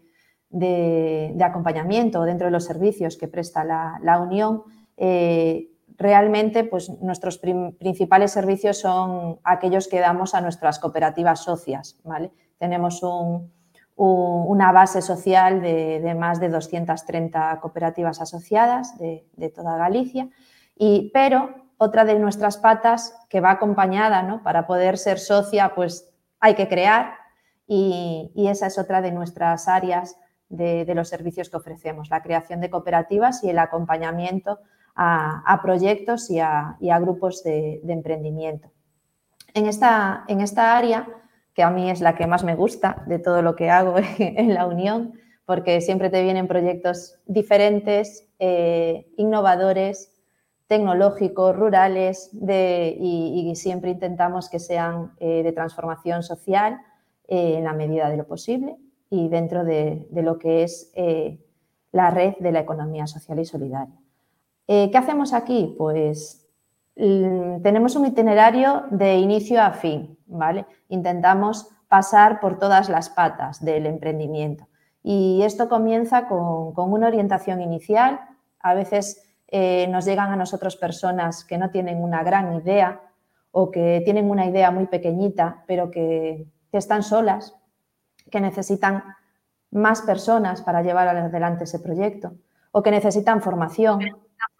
De, de acompañamiento dentro de los servicios que presta la, la Unión, eh, realmente pues, nuestros prim, principales servicios son aquellos que damos a nuestras cooperativas socias, ¿vale? Tenemos un, un, una base social de, de más de doscientas treinta cooperativas asociadas de, de toda Galicia, y, pero otra de nuestras patas que va acompañada, ¿no? Para poder ser socia pues hay que crear y, y esa es otra de nuestras áreas De, de los servicios que ofrecemos, la creación de cooperativas y el acompañamiento a, a proyectos y a, y a grupos de, de emprendimiento. En esta, en esta área, que a mí es la que más me gusta de todo lo que hago en la Unión, porque siempre te vienen proyectos diferentes, eh, innovadores, tecnológicos, rurales, de, y, y siempre intentamos que sean eh, de transformación social eh, en la medida de lo posible y dentro de, de lo que es eh, la red de la economía social y solidaria. Eh, ¿Qué hacemos aquí? Pues tenemos un itinerario de inicio a fin, ¿vale? Intentamos pasar por todas las patas del emprendimiento y esto comienza con, con una orientación inicial. A veces eh, nos llegan a nosotros personas que no tienen una gran idea o que tienen una idea muy pequeñita pero que, que están solas, que necesitan más personas para llevar adelante ese proyecto o que necesitan formación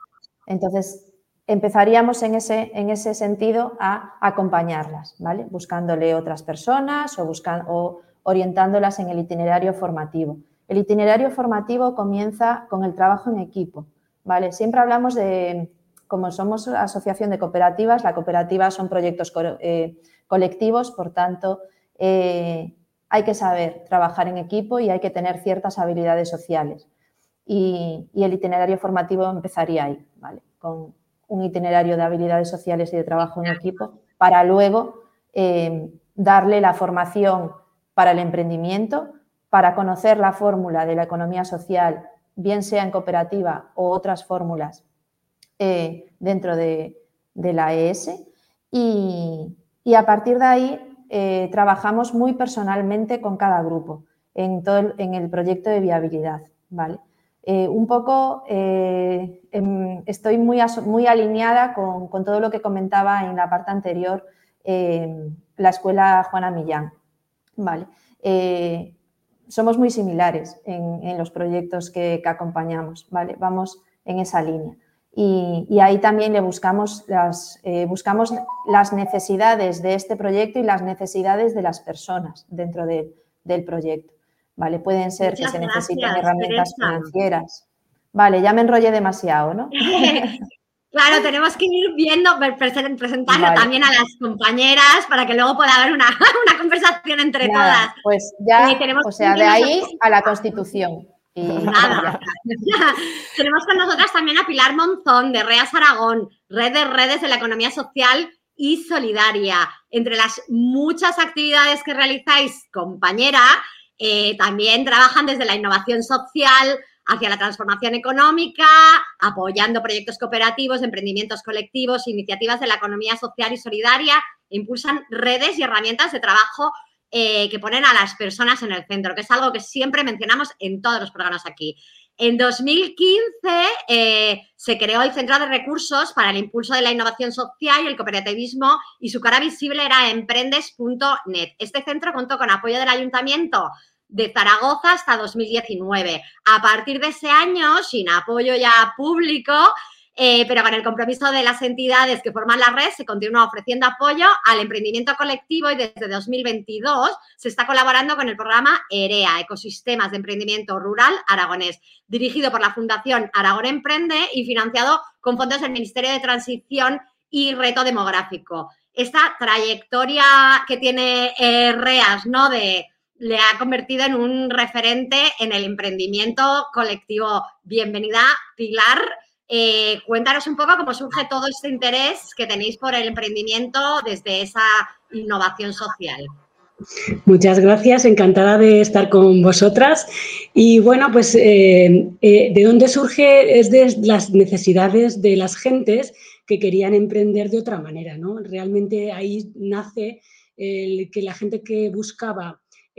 Entonces, empezaríamos en ese, en ese sentido a acompañarlas, ¿vale? Buscándole otras personas o, buscando, o orientándolas en el itinerario formativo. El itinerario formativo comienza con el trabajo en equipo, ¿vale? Siempre hablamos de, como somos asociación de cooperativas, la cooperativa son proyectos co eh, colectivos, por tanto, eh, hay que saber trabajar en equipo y hay que tener ciertas habilidades sociales. Y, y el itinerario formativo empezaría ahí, ¿vale? Con un itinerario de habilidades sociales y de trabajo en equipo para luego eh, darle la formación para el emprendimiento, para conocer la fórmula de la economía social, bien sea en cooperativa o otras fórmulas eh, dentro de, de la E S y, y a partir de ahí eh, trabajamos muy personalmente con cada grupo en, todo el, en el proyecto de viabilidad, ¿vale? Eh, un poco eh, eh, estoy muy, muy alineada con, con todo lo que comentaba en la parte anterior eh, la escuela Juana Millán, ¿vale? Eh, somos muy similares en, en los proyectos que, que acompañamos, ¿vale? Vamos en esa línea. Y, y ahí también le buscamos las, eh, buscamos las necesidades de este proyecto y las necesidades de las personas dentro de, del proyecto, ¿vale? Pueden ser Muchas que se gracias, necesiten herramientas Teresa. financieras. Vale, ya me enrollé demasiado, ¿no? Claro, tenemos que ir viendo, presentando vale. también a las compañeras para que luego pueda haber una, una conversación entre Nada, todas. pues ya, Eh, tenemos o sea, de ahí a la Constitución. Y Nada. Tenemos con nosotras también a Pilar Monzón, de REAS Aragón, Red de Redes de la Economía Social y Solidaria. Entre las muchas actividades que realizáis, compañera, eh, también trabajan desde la innovación social hacia la transformación económica, apoyando proyectos cooperativos, emprendimientos colectivos, iniciativas de la economía social y solidaria, e impulsan redes y herramientas de trabajo eh, que ponen a las personas en el centro, que es algo que siempre mencionamos en todos los programas aquí. En dos mil quince eh, se creó el Centro de Recursos para el Impulso de la Innovación Social y el Cooperativismo y su cara visible era emprendes punto net. Este centro contó con apoyo del Ayuntamiento de Zaragoza hasta dos mil diecinueve. A partir de ese año, sin apoyo ya público, eh, pero con el compromiso de las entidades que forman la red, se continúa ofreciendo apoyo al emprendimiento colectivo y desde dos mil veintidós se está colaborando con el programa EREA, Ecosistemas de Emprendimiento Rural Aragonés, dirigido por la Fundación Aragón Emprende y financiado con fondos del Ministerio de Transición y Reto Demográfico. Esta trayectoria que tiene eh, REAS, ¿no?, de le ha convertido en un referente en el emprendimiento colectivo. Bienvenida, Pilar. Eh, cuéntanos un poco cómo surge todo este interés que tenéis por el emprendimiento desde esa innovación social. Muchas gracias, encantada de estar con vosotras. Y bueno, pues eh, eh, ¿de dónde surge? Es de las necesidades de las gentes que querían emprender de otra manera, ¿no? Realmente ahí nace el que la gente que buscaba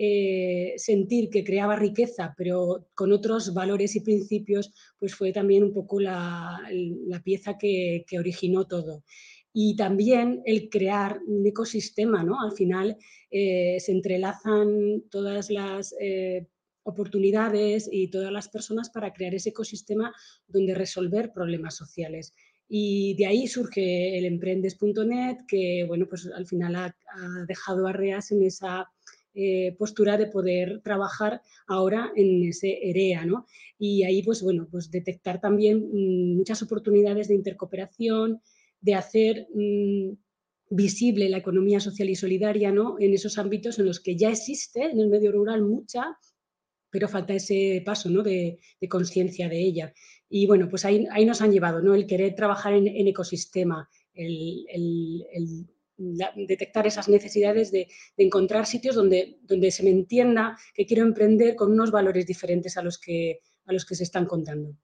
Eh, sentir que creaba riqueza, pero con otros valores y principios, pues fue también un poco la, la pieza que, que originó todo. Y también el crear un ecosistema, ¿no? Al final eh, se entrelazan todas las eh, oportunidades y todas las personas para crear ese ecosistema donde resolver problemas sociales. Y de ahí surge el emprendes punto net, que bueno, pues al final ha, ha dejado a REAS en esa Eh, postura de poder trabajar ahora en ese EREA, ¿no? Y ahí, pues bueno, pues detectar también mmm, muchas oportunidades de intercooperación, de hacer mmm, visible la economía social y solidaria, ¿no?, en esos ámbitos en los que ya existe en el medio rural mucha, pero falta ese paso, ¿no?, de, de conciencia de ella. Y bueno, pues ahí, ahí nos han llevado, ¿no?, el querer trabajar en, en ecosistema, el, el, el La, detectar esas necesidades de, de encontrar sitios donde, donde se me entienda que quiero emprender con unos valores diferentes a los que, a los que se están contando.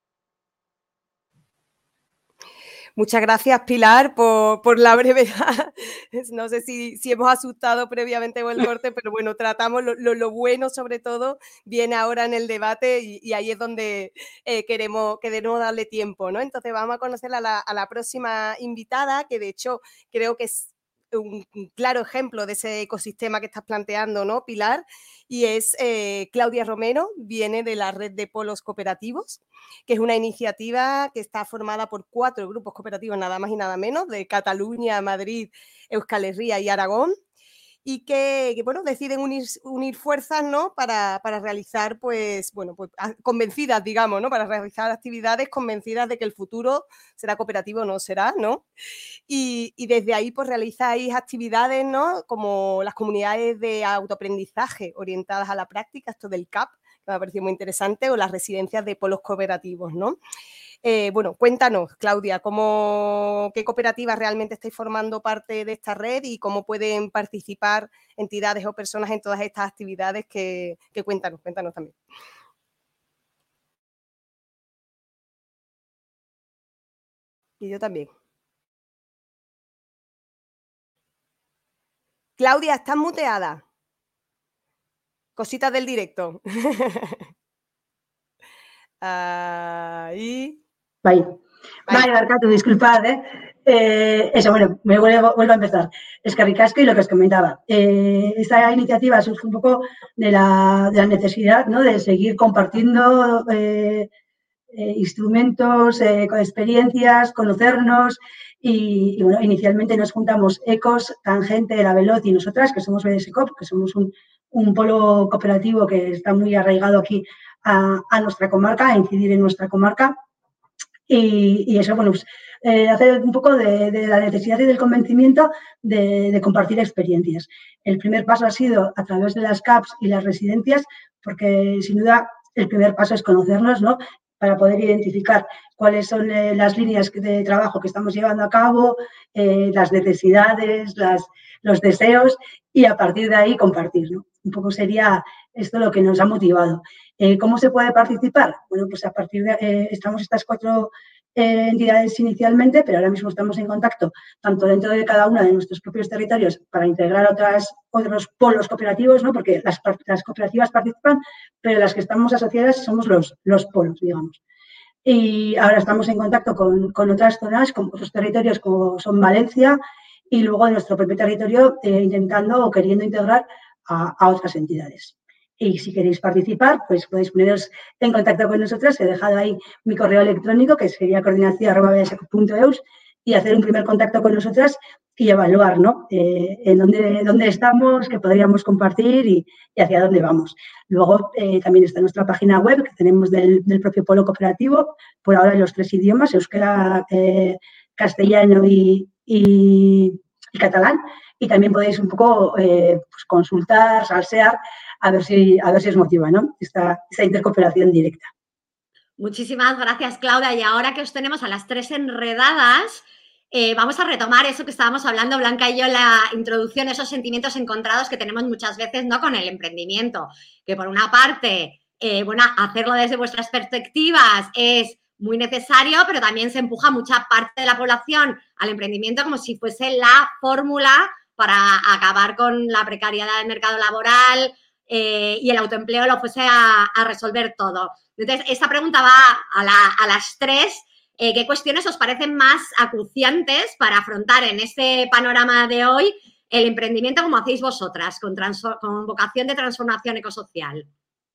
Muchas gracias, Pilar, por, por la brevedad. No sé si, si hemos asustado previamente con el corte, pero bueno, tratamos lo, lo, lo bueno, sobre todo, viene ahora en el debate y, y ahí es donde eh, queremos, queremos darle tiempo, ¿no? Entonces vamos a conocer a la, a la próxima invitada, que de hecho creo que es un, un claro ejemplo de ese ecosistema que estás planteando, ¿no, Pilar? Y es eh, Claudia Romero, viene de la red de polos cooperativos, que es una iniciativa que está formada por cuatro grupos cooperativos, nada más y nada menos, de Cataluña, Madrid, Euskal Herria y Aragón, y que, que bueno, deciden unir, unir fuerzas, ¿no? Para, para realizar, pues, bueno, pues convencidas, digamos, ¿no? Para realizar actividades convencidas de que el futuro será cooperativo o no será, ¿no? Y, y desde ahí, pues, realizáis actividades, ¿no? Como las comunidades de autoaprendizaje orientadas a la práctica, esto del C A P, que me ha parecido muy interesante, o las residencias de polos cooperativos, ¿no? Eh, bueno, cuéntanos, Claudia, ¿cómo, qué cooperativas realmente estáis formando parte de esta red y cómo pueden participar entidades o personas en todas estas actividades que, que cuéntanos, cuéntanos también. Y yo también. Claudia, estás muteada. Cositas del directo. Ahí. Bye. Vale, Barcato, disculpad, ¿eh? Eh, eso, bueno, me vuelvo, vuelvo a empezar. Es que ricasco y lo que os comentaba. Eh, esta iniciativa surge un poco de la, de la necesidad, ¿no? De seguir compartiendo eh, eh, instrumentos, eh, con experiencias, conocernos y, y, bueno, inicialmente nos juntamos Ecos, Tangente, La Veloz y nosotras, que somos B D S C O P, que somos un, un polo cooperativo que está muy arraigado aquí a, a nuestra comarca, a incidir en nuestra comarca. Y, y eso, bueno, pues, eh, hace un poco de, de la necesidad y del convencimiento de, de compartir experiencias. El primer paso ha sido a través de las C A Ps y las residencias, porque sin duda el primer paso es conocernos, ¿no? Para poder identificar cuáles son eh, las líneas de trabajo que estamos llevando a cabo, eh, las necesidades, las, los deseos y a partir de ahí compartir, ¿no? Un poco sería esto lo que nos ha motivado. Eh, ¿Cómo se puede participar? Bueno, pues a partir de, eh, estamos estas cuatro eh, entidades inicialmente, pero ahora mismo estamos en contacto tanto dentro de cada una de nuestros propios territorios para integrar otras, otros polos cooperativos, ¿no? Porque las, las cooperativas participan, pero las que estamos asociadas somos los, los polos, digamos. Y ahora estamos en contacto con, con otras zonas, con otros territorios como son Valencia y luego de nuestro propio territorio eh, intentando o queriendo integrar a, a otras entidades. Y si queréis participar, pues podéis poneros en contacto con nosotros. He dejado ahí mi correo electrónico, que sería coordinación arroba b s c punto e u s, y hacer un primer contacto con nosotras y evaluar, ¿no? Eh, en dónde, dónde estamos, qué podríamos compartir y, y hacia dónde vamos. Luego eh, también está nuestra página web, que tenemos del, del propio polo cooperativo, por ahora en los tres idiomas, euskera, eh, castellano y, y, y catalán. Y también podéis un poco eh, pues consultar, salsear, a ver si, a ver si os motiva, ¿no? Esta, esta intercooperación directa. Muchísimas gracias, Claudia. Y ahora que os tenemos a las tres enredadas, eh, vamos a retomar eso que estábamos hablando, Blanca y yo, en la introducción, esos sentimientos encontrados que tenemos muchas veces, ¿no? Con el emprendimiento, que por una parte, eh, bueno, hacerlo desde vuestras perspectivas es muy necesario, pero también se empuja mucha parte de la población al emprendimiento como si fuese la fórmula para acabar con la precariedad del mercado laboral eh, y el autoempleo lo fuese a, a resolver todo. Entonces, esta pregunta va a, la, a las tres. Eh, ¿Qué cuestiones os parecen más acuciantes para afrontar en este panorama de hoy el emprendimiento como hacéis vosotras, con, con vocación de transformación ecosocial?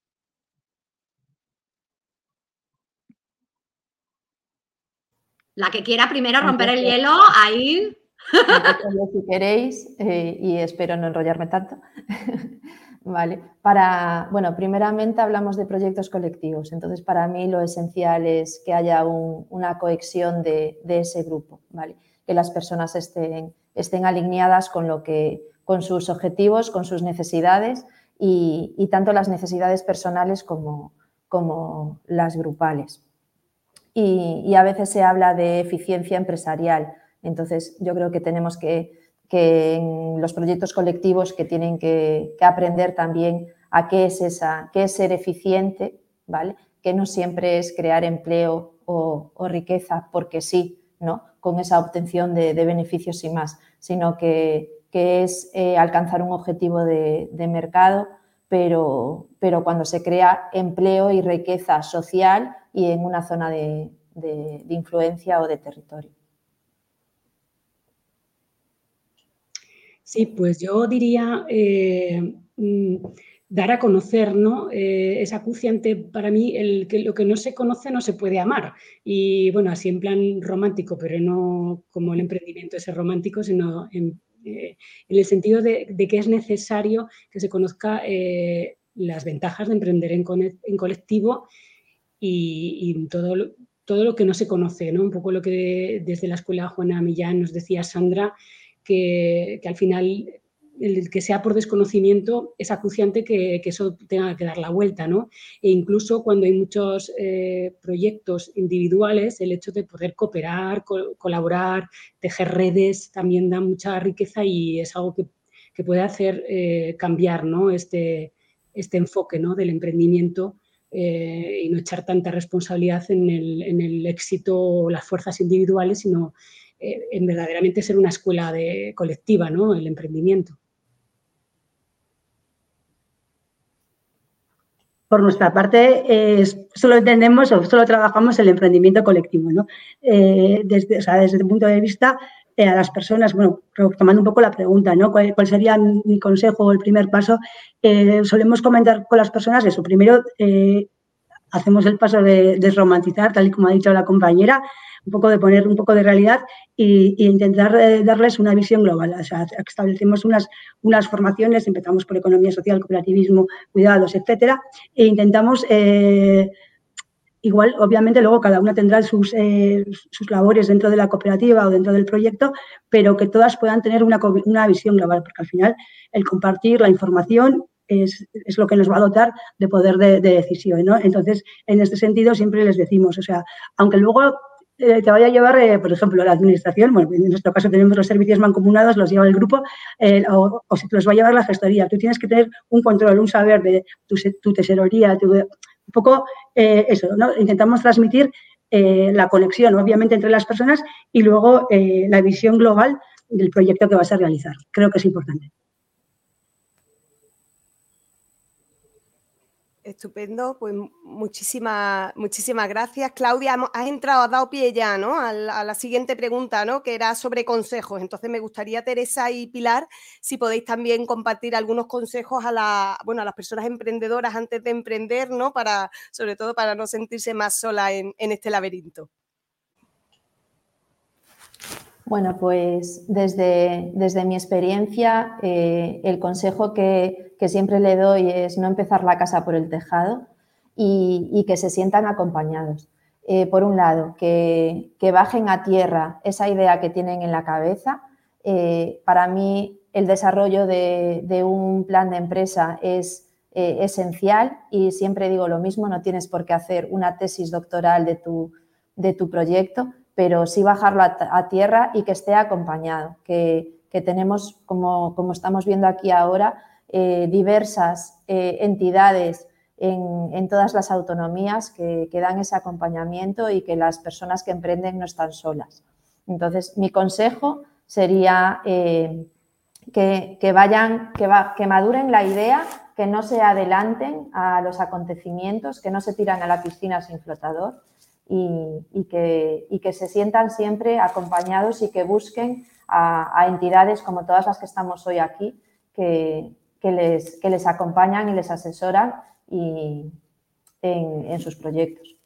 La que quiera primero romper el hielo, ahí... Si queréis, eh, y espero no enrollarme tanto. Vale, para, bueno, primeramente hablamos de proyectos colectivos, entonces para mí lo esencial es que haya un, una cohesión de, de ese grupo, ¿vale? Que las personas estén, estén alineadas con, lo que, con sus objetivos, con sus necesidades y, y tanto las necesidades personales como, como las grupales. Y, y a veces se habla de eficiencia empresarial, entonces yo creo que tenemos que que en los proyectos colectivos que tienen que, que aprender también a qué es, esa, qué es ser eficiente, ¿vale? Que no siempre es crear empleo o, o riqueza porque sí, ¿no? Con esa obtención de, de beneficios y más, sino que, que es eh, alcanzar un objetivo de, de mercado, pero, pero cuando se crea empleo y riqueza social y en una zona de, de, de influencia o de territorio. Sí, pues yo diría eh, dar a conocer, ¿no? Eh, es acuciante para mí el que lo que no se conoce no se puede amar. Y bueno, así en plan romántico, pero no como el emprendimiento ese romántico, sino en, eh, en el sentido de, de que es necesario que se conozca eh, las ventajas de emprender en, en colectivo y, y todo, lo, todo lo que no se conoce, ¿no? Un poco lo que desde la escuela Juana Millán nos decía Sandra, que, que al final el que sea por desconocimiento es acuciante que, que eso tenga que dar la vuelta, ¿no? E incluso cuando hay muchos eh, proyectos individuales, el hecho de poder cooperar, co colaborar, tejer redes, también da mucha riqueza y es algo que, que puede hacer eh, cambiar, ¿no? este, este enfoque, ¿no? Del emprendimiento eh, y no echar tanta responsabilidad en el, en el éxito o las fuerzas individuales, sino eh, en verdaderamente ser una escuela de, colectiva, ¿no? El emprendimiento. Por nuestra parte, eh, solo entendemos o solo trabajamos el emprendimiento colectivo, ¿no? Eh, desde, o sea, desde el punto de vista eh, a las personas, bueno, tomando un poco la pregunta, ¿no? ¿Cuál, cuál sería mi consejo o el primer paso? Eh, solemos comentar con las personas eso. Primero, eh, hacemos el paso de desromantizar, tal y como ha dicho la compañera, un poco de poner un poco de realidad e, e intentar eh, darles una visión global. O sea, establecemos unas, unas formaciones, empezamos por economía social, cooperativismo, cuidados, etcétera, e intentamos, eh, igual, obviamente, luego cada una tendrá sus, eh, sus labores dentro de la cooperativa o dentro del proyecto, pero que todas puedan tener una, una visión global, porque al final el compartir la información Es, es lo que nos va a dotar de poder de, de decisión, ¿no? Entonces, en este sentido, siempre les decimos, o sea, aunque luego eh, te vaya a llevar, eh, por ejemplo, la administración, bueno, en nuestro caso tenemos los servicios mancomunados, los lleva el grupo, eh, o, o si te los va a llevar la gestoría, tú tienes que tener un control, un saber de tu, tu tesorería, tu, un poco eh, eso, ¿no? Intentamos transmitir eh, la conexión, obviamente, entre las personas y luego eh, la visión global del proyecto que vas a realizar. Creo que es importante. Estupendo, pues muchísimas, muchísimas gracias. Claudia, has entrado, has dado pie ya, ¿no? A la, a la siguiente pregunta, ¿no? Que era sobre consejos. Entonces me gustaría, Teresa y Pilar, si podéis también compartir algunos consejos a, la, bueno, a las personas emprendedoras antes de emprender, ¿no? Para, sobre todo para no sentirse más sola en, en este laberinto. Bueno, pues desde, desde mi experiencia, eh, el consejo que, que siempre le doy es no empezar la casa por el tejado y, y que se sientan acompañados. Eh, por un lado, que, que bajen a tierra esa idea que tienen en la cabeza. Eh, para mí, el desarrollo de, de un plan de empresa es eh, esencial y siempre digo lo mismo, no tienes por qué hacer una tesis doctoral de tu, de tu proyecto, pero sí bajarlo a, a tierra y que esté acompañado, que, que tenemos, como, como estamos viendo aquí ahora, eh, diversas eh, entidades en, en todas las autonomías que, que dan ese acompañamiento y que las personas que emprenden no están solas. Entonces, mi consejo sería eh, que, que, vayan, que, va, que maduren la idea, que no se adelanten a los acontecimientos, que no se tiran a la piscina sin flotador, Y, y, que, y que se sientan siempre acompañados y que busquen a, a entidades como todas las que estamos hoy aquí, que, que, les, que les acompañan y les asesoran y, en, en sus proyectos.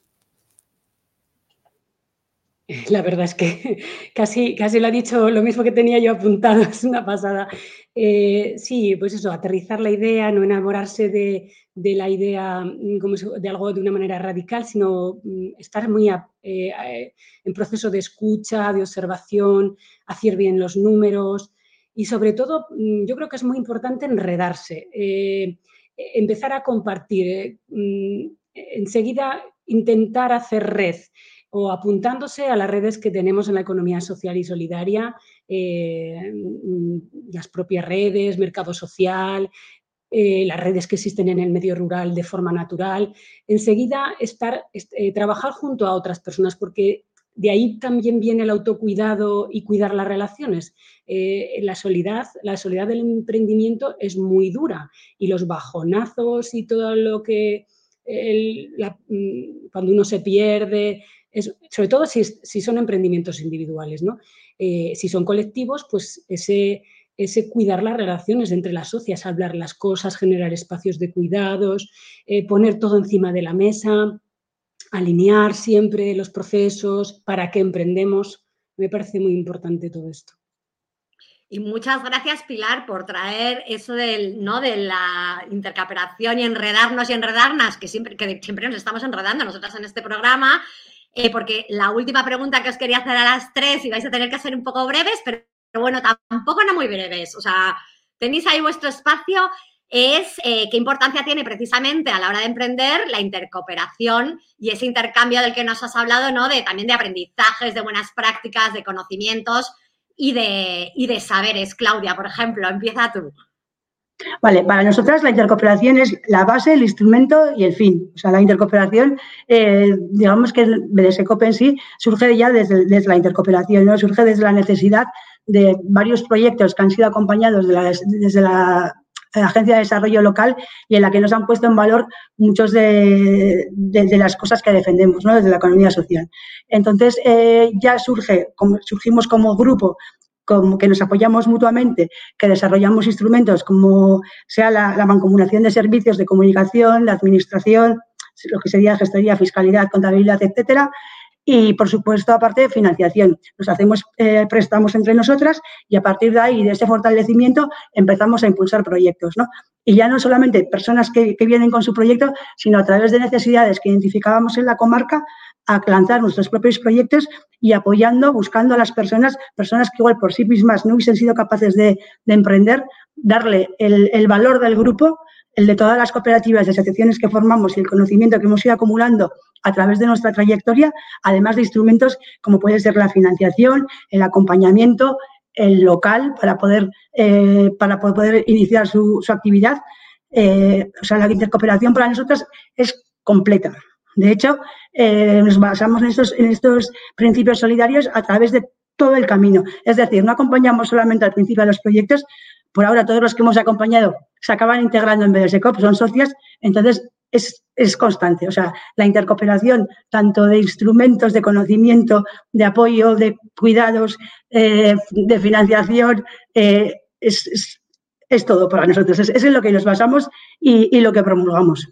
La verdad es que casi, casi lo ha dicho lo mismo que tenía yo apuntado, es una pasada. Eh, sí, pues eso, aterrizar la idea, no enamorarse de, de la idea como de algo de una manera radical, sino estar muy a, eh, en proceso de escucha, de observación, hacer bien los números y sobre todo yo creo que es muy importante enredarse, eh, empezar a compartir, eh, enseguida intentar hacer red, o apuntándose a las redes que tenemos en la economía social y solidaria, eh, las propias redes, mercado social, eh, las redes que existen en el medio rural de forma natural. Enseguida estar, eh, trabajar junto a otras personas, porque de ahí también viene el autocuidado y cuidar las relaciones. Eh, la soledad, la soledad del emprendimiento es muy dura y los bajonazos y todo lo que, el, la, cuando uno se pierde, es, sobre todo si, si son emprendimientos individuales, ¿no? Eh, si son colectivos, pues ese, ese cuidar las relaciones entre las socias, hablar las cosas, generar espacios de cuidados, eh, poner todo encima de la mesa, alinear siempre los procesos, para qué emprendemos. Me parece muy importante todo esto. Y muchas gracias, Pilar, por traer eso del, ¿no? de la intercooperación y enredarnos y enredarnos, que siempre, que siempre nos estamos enredando nosotras en este programa, eh, porque la última pregunta que os quería hacer a las tres, y vais a tener que ser un poco breves, pero, pero bueno, tampoco no muy breves. O sea, tenéis ahí vuestro espacio, es eh, qué importancia tiene precisamente a la hora de emprender la intercooperación y ese intercambio del que nos has hablado, ¿no? De, también de aprendizajes, de buenas prácticas, de conocimientos y de, y de saberes. Claudia, por ejemplo, empieza tú. Vale, para nosotras la intercooperación es la base, el instrumento y el fin. O sea, la intercooperación, eh, digamos que el BDSCOP en sí surge ya desde, desde la intercooperación, ¿no? Surge desde la necesidad de varios proyectos que han sido acompañados de la, desde la, la Agencia de Desarrollo Local y en la que nos han puesto en valor muchos de, de, de las cosas que defendemos, ¿no? Desde la economía social. Entonces, eh, ya surge, como, surgimos como grupo, como que nos apoyamos mutuamente, que desarrollamos instrumentos como sea la, la mancomunación de servicios de comunicación, de administración, lo que sería gestoría, fiscalidad, contabilidad, etcétera. Y, por supuesto, aparte de financiación. Nos hacemos eh, préstamos entre nosotras y a partir de ahí, de ese fortalecimiento, empezamos a impulsar proyectos, ¿no? Y ya no solamente personas que, que vienen con su proyecto, sino a través de necesidades que identificábamos en la comarca, a lanzar nuestros propios proyectos y apoyando, buscando a las personas, personas que igual por sí mismas no hubiesen sido capaces de, de emprender, darle el, el valor del grupo, el de todas las cooperativas y asociaciones que formamos y el conocimiento que hemos ido acumulando a través de nuestra trayectoria, además de instrumentos como puede ser la financiación, el acompañamiento, el local para poder, eh, para poder iniciar su, su actividad. Eh, o sea, la intercooperación para nosotros es completa. De hecho, eh, nos basamos en estos, en estos principios solidarios a través de todo el camino. Es decir, no acompañamos solamente al principio de los proyectos. Por ahora, todos los que hemos acompañado se acaban integrando en BDSCOP, son socias, entonces es, es constante. O sea, la intercooperación, tanto de instrumentos, de conocimiento, de apoyo, de cuidados, eh, de financiación, eh, es, es, es todo para nosotros. Es, es en lo que nos basamos y, y lo que promulgamos.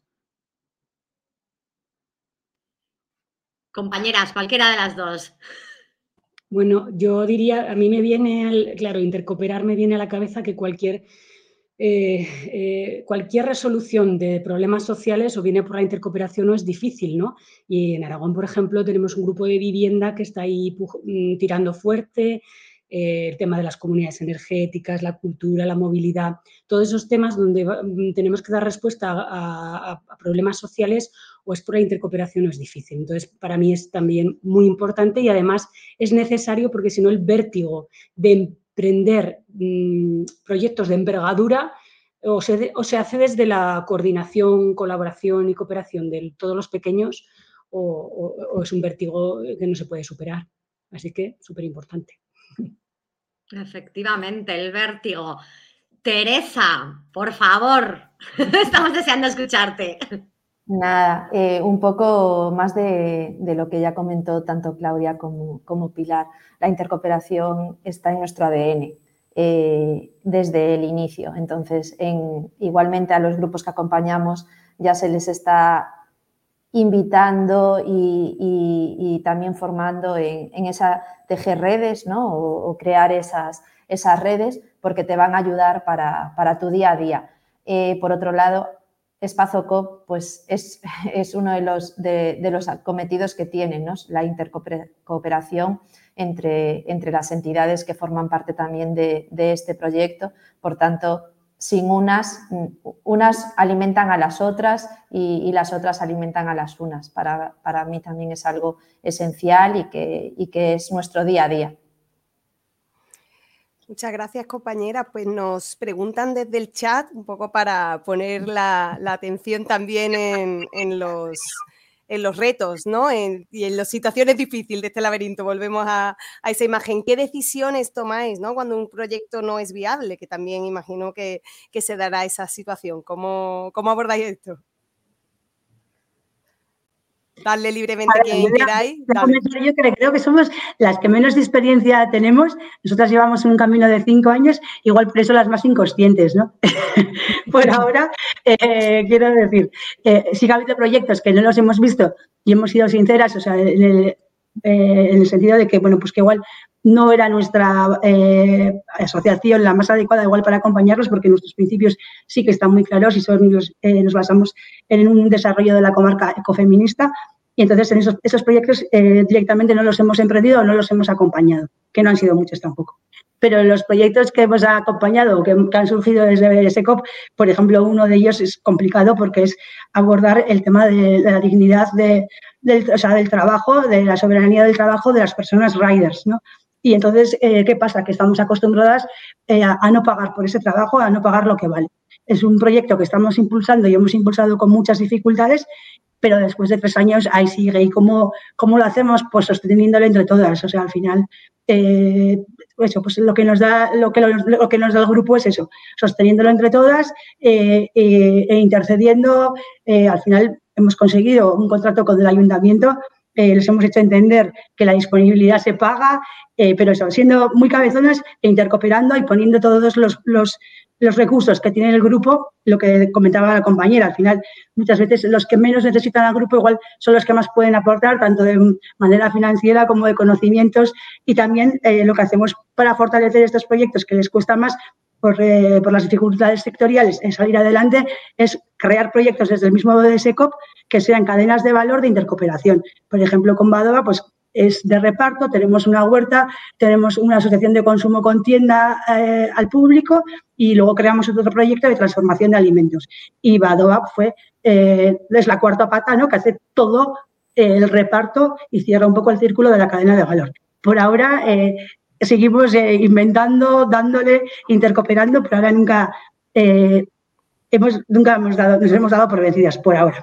Compañeras, cualquiera de las dos. Bueno, yo diría, a mí me viene, al, claro, intercooperar me viene a la cabeza que cualquier, eh, eh, cualquier resolución de problemas sociales o viene por la intercooperación o es difícil, ¿no? Y en Aragón, por ejemplo, tenemos un grupo de vivienda que está ahí tirando fuerte, eh, el tema de las comunidades energéticas, la cultura, la movilidad, todos esos temas donde tenemos que dar respuesta a, a, a problemas sociales o es por la intercooperación o es difícil. Entonces, para mí es también muy importante y además es necesario porque si no el vértigo de emprender mmm, proyectos de envergadura o se, de, o se hace desde la coordinación, colaboración y cooperación de todos los pequeños o, o, o es un vértigo que no se puede superar. Así que, súper importante. Efectivamente, el vértigo. Teresa, por favor, estamos deseando escucharte. Nada, eh, un poco más de, de lo que ya comentó tanto Claudia como, como Pilar. La intercooperación está en nuestro A D N eh, desde el inicio. Entonces, en, igualmente a los grupos que acompañamos ya se les está invitando y, y, y también formando en, en esa tejer redes, ¿no? o, o crear esas, esas redes porque te van a ayudar para, para tu día a día. Eh, por otro lado, Espazocoop pues es, es uno de los, de, de los cometidos que tiene, ¿no? La intercooperación entre, entre las entidades que forman parte también de, de este proyecto. Por tanto, sin unas, unas alimentan a las otras y, y las otras alimentan a las unas. Para, para mí también es algo esencial y que, y que es nuestro día a día. Muchas gracias, compañera. Pues nos preguntan desde el chat, un poco para poner la, la atención también en, en, los, en los retos, ¿no? En, y en las situaciones difíciles de este laberinto. Volvemos a, a esa imagen. ¿Qué decisiones tomáis, ¿no? Cuando un proyecto no es viable? Que también imagino que, que se dará esa situación. ¿Cómo, cómo abordáis esto? darle libremente a quien queráis. Yo creo, creo que somos las que menos experiencia tenemos. Nosotras llevamos un camino de cinco años, igual por eso las más inconscientes, ¿no? Por ahora, eh, quiero decir, eh, sí que ha habido proyectos que no los hemos visto y hemos sido sinceras, o sea, en el, eh, en el sentido de que, bueno, pues que igual no era nuestra eh, asociación la más adecuada igual para acompañarlos, porque nuestros principios sí que están muy claros y son los, eh, nos basamos en un desarrollo de la comarca ecofeminista, y entonces en esos, esos proyectos eh, directamente no los hemos emprendido o no los hemos acompañado, que no han sido muchos tampoco. Pero los proyectos que hemos acompañado, que, que han surgido desde SECOP, por ejemplo, uno de ellos es complicado porque es abordar el tema de, de la dignidad de, del, o sea, del trabajo, de la soberanía del trabajo de las personas riders, ¿no? Y entonces, eh, ¿qué pasa? Que estamos acostumbradas eh, a, a no pagar por ese trabajo, a no pagar lo que vale. Es un proyecto que estamos impulsando y hemos impulsado con muchas dificultades, pero después de tres años ahí sigue. ¿Y cómo, cómo lo hacemos? Pues sosteniéndolo entre todas. O sea, al final, eh, eso, pues lo que nos da, lo que, lo, lo que nos da el grupo es eso, sosteniéndolo entre todas eh, eh, e intercediendo. Eh, al final hemos conseguido un contrato con el ayuntamiento. Eh, les hemos hecho entender que la disponibilidad se paga, eh, pero eso, siendo muy cabezonas e intercooperando y poniendo todos los, los, los recursos que tiene el grupo, lo que comentaba la compañera, al final muchas veces los que menos necesitan al grupo igual son los que más pueden aportar, tanto de manera financiera como de conocimientos, y también eh, lo que hacemos para fortalecer estos proyectos que les cuesta más por, eh, por las dificultades sectoriales en salir adelante, es crear proyectos desde el mismo de SECOP que sean cadenas de valor de intercooperación. Por ejemplo, con Badoa, pues es de reparto, tenemos una huerta, tenemos una asociación de consumo con tienda eh, al público, y luego creamos otro proyecto de transformación de alimentos. Y Badoa fue, eh, es la cuarta pata, ¿no?, que hace todo eh, el reparto y cierra un poco el círculo de la cadena de valor. Por ahora eh, seguimos eh, inventando, dándole, intercooperando, pero ahora nunca, eh, hemos, nunca hemos dado, nos hemos dado por vencidas, por ahora.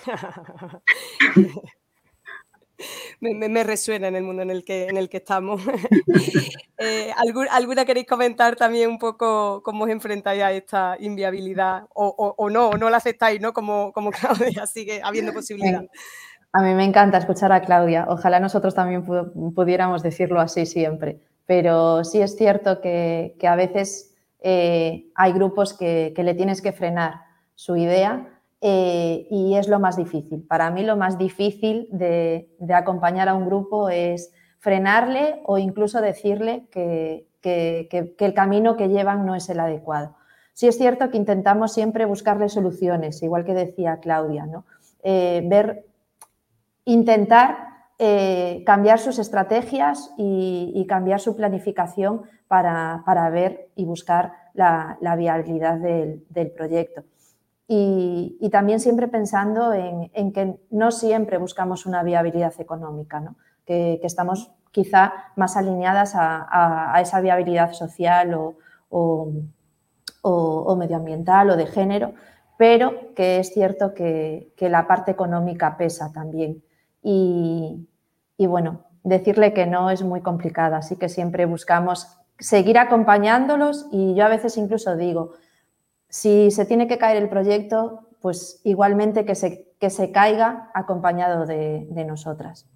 Me, me, me resuena en el mundo en el que, en el que estamos. eh, ¿algún, ¿Alguna queréis comentar también un poco cómo os enfrentáis a esta inviabilidad? O, o, o no, o no la aceptáis, ¿no? Como, como Claudia, sigue habiendo posibilidad. Sí. A mí me encanta escuchar a Claudia. Ojalá nosotros también pudiéramos decirlo así siempre. Pero sí es cierto que, que a veces eh, hay grupos que, que le tienes que frenar su idea. Eh, y es lo más difícil. Para mí lo más difícil de, de acompañar a un grupo es frenarle o incluso decirle que, que, que, que el camino que llevan no es el adecuado. Sí es cierto que intentamos siempre buscarle soluciones, igual que decía Claudia, ¿no? Eh, ver, intentar eh, cambiar sus estrategias y, y cambiar su planificación para, para ver y buscar la, la viabilidad del, del proyecto. Y, y también siempre pensando en, en que no siempre buscamos una viabilidad económica, ¿no? que, que estamos quizá más alineadas a, a, a esa viabilidad social o, o, o, o medioambiental o de género, pero que es cierto que, que la parte económica pesa también. Y, y bueno, decirle que no es muy complicada, así que siempre buscamos seguir acompañándolos, y yo a veces incluso digo, si se tiene que caer el proyecto, pues igualmente que se, que se caiga acompañado de, de nosotras.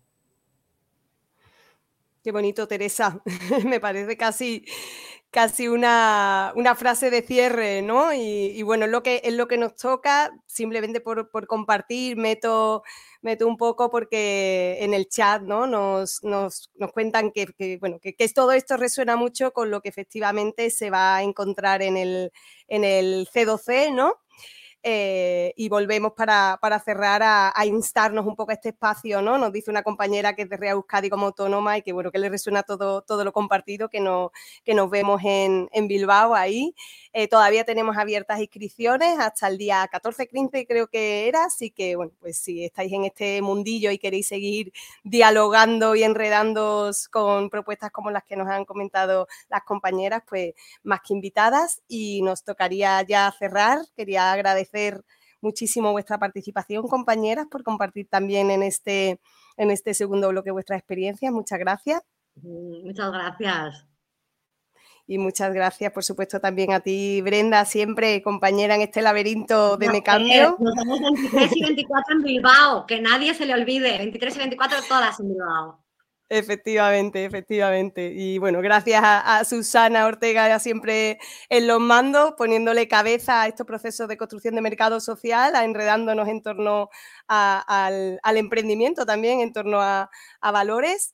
Qué bonito, Teresa. Me parece casi, casi una, una frase de cierre, ¿no? Y, y bueno, es lo que, es lo que nos toca, simplemente por, por compartir, meto, meto un poco porque en el chat, ¿no? nos, nos, nos cuentan que, que, bueno, que, que todo esto resuena mucho con lo que efectivamente se va a encontrar en el, en el C dos C, ¿no? Eh, y volvemos para, para cerrar a, a instarnos un poco a este espacio, ¿no? Nos dice una compañera que es de Rea Euskadi como autónoma y que, bueno, que le resuena todo, todo lo compartido, que, no, que nos vemos en, en Bilbao ahí. Eh, todavía tenemos abiertas inscripciones hasta el día catorce, quince creo que era, así que, bueno, pues si estáis en este mundillo y queréis seguir dialogando y enredándoos con propuestas como las que nos han comentado las compañeras, pues más que invitadas, y nos tocaría ya cerrar. Quería agradecer muchísimo vuestra participación, compañeras, por compartir también en este, en este segundo bloque vuestras experiencias. Muchas gracias. Muchas gracias. Y muchas gracias, por supuesto, también a ti, Brenda, siempre compañera en este laberinto de Me Cambio. Nos vemos veintitrés y veinticuatro en Bilbao, que nadie se le olvide. veintitrés y veinticuatro todas en Bilbao. Efectivamente, efectivamente. Y bueno, gracias a, a Susana Ortega siempre en los mandos, poniéndole cabeza a estos procesos de construcción de mercado social, a enredándonos en torno a, al, al emprendimiento también, en torno a, a valores.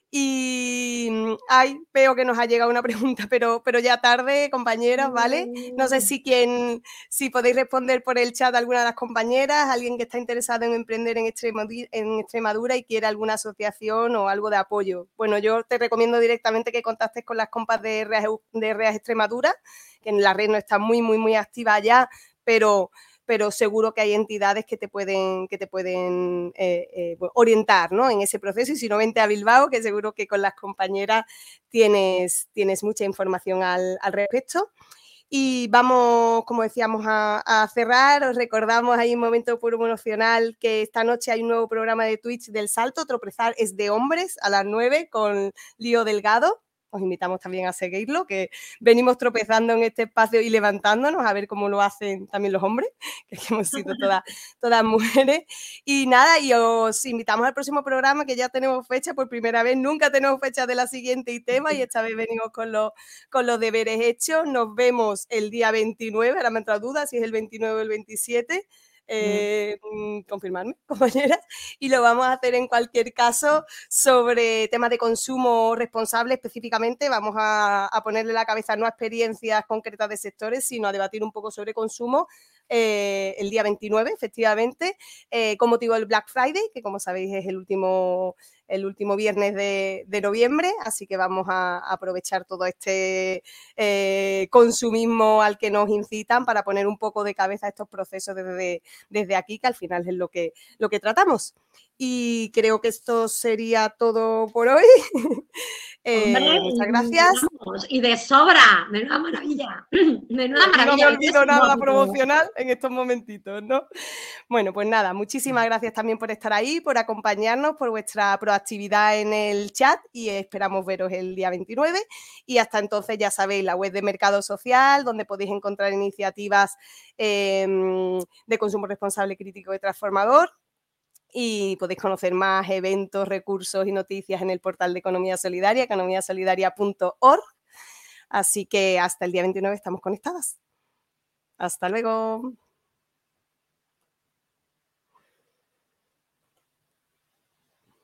Y ay, veo que nos ha llegado una pregunta, pero, pero ya tarde, compañeras, ¿vale? No sé si quien, si podéis responder por el chat a alguna de las compañeras, alguien que está interesado en emprender en Extremadura, en Extremadura y quiere alguna asociación o algo de apoyo. Bueno, yo te recomiendo directamente que contactes con las compas de R E A, de R E A Extremadura, que en la red no está muy, muy, muy activa ya, pero... pero seguro que hay entidades que te pueden, que te pueden eh, eh, orientar, ¿no?, en ese proceso. Y si no, vente a Bilbao, que seguro que con las compañeras tienes, tienes mucha información al, al respecto. Y vamos, como decíamos, a, a cerrar. Os recordamos ahí un momento puro emocional que esta noche hay un nuevo programa de Twitch del Salto, Tropezar es de hombres, a las nueve con Lío Delgado. Os invitamos también a seguirlo, que venimos tropezando en este espacio y levantándonos a ver cómo lo hacen también los hombres, que hemos sido todas, todas mujeres. Y nada, y os invitamos al próximo programa, que ya tenemos fecha por primera vez, nunca tenemos fecha de la siguiente y tema, y esta vez venimos con los, con los deberes hechos. Nos vemos el día veintinueve, ahora me ha entrado duda si es el veintinueve o el veintisiete. Eh, mm. confirmarme, compañeras, y lo vamos a hacer en cualquier caso sobre temas de consumo responsable específicamente. Vamos a, a ponerle la cabeza no a experiencias concretas de sectores, sino a debatir un poco sobre consumo eh, el día veintinueve, efectivamente, eh, con motivo del Black Friday, que como sabéis es el último, el último viernes de, de noviembre, así que vamos a, a aprovechar todo este eh, consumismo al que nos incitan para poner un poco de cabeza a estos procesos desde, desde aquí, que al final es lo que, lo que tratamos. Y creo que esto sería todo por hoy. eh, Hombre, muchas gracias. Vamos, y de sobra, menuda maravilla. Menuda maravilla. No me olvido nada promocional en estos momentitos, ¿no? Bueno, pues nada, muchísimas gracias también por estar ahí, por acompañarnos, por vuestra proactividad en el chat, y esperamos veros el día veintinueve. Y hasta entonces ya sabéis, la web de Mercado Social, donde podéis encontrar iniciativas eh, de consumo responsable, crítico y transformador. Y podéis conocer más eventos, recursos y noticias en el portal de Economía Solidaria, economía solidaria punto org. Así que hasta el día veintinueve estamos conectadas. Hasta luego.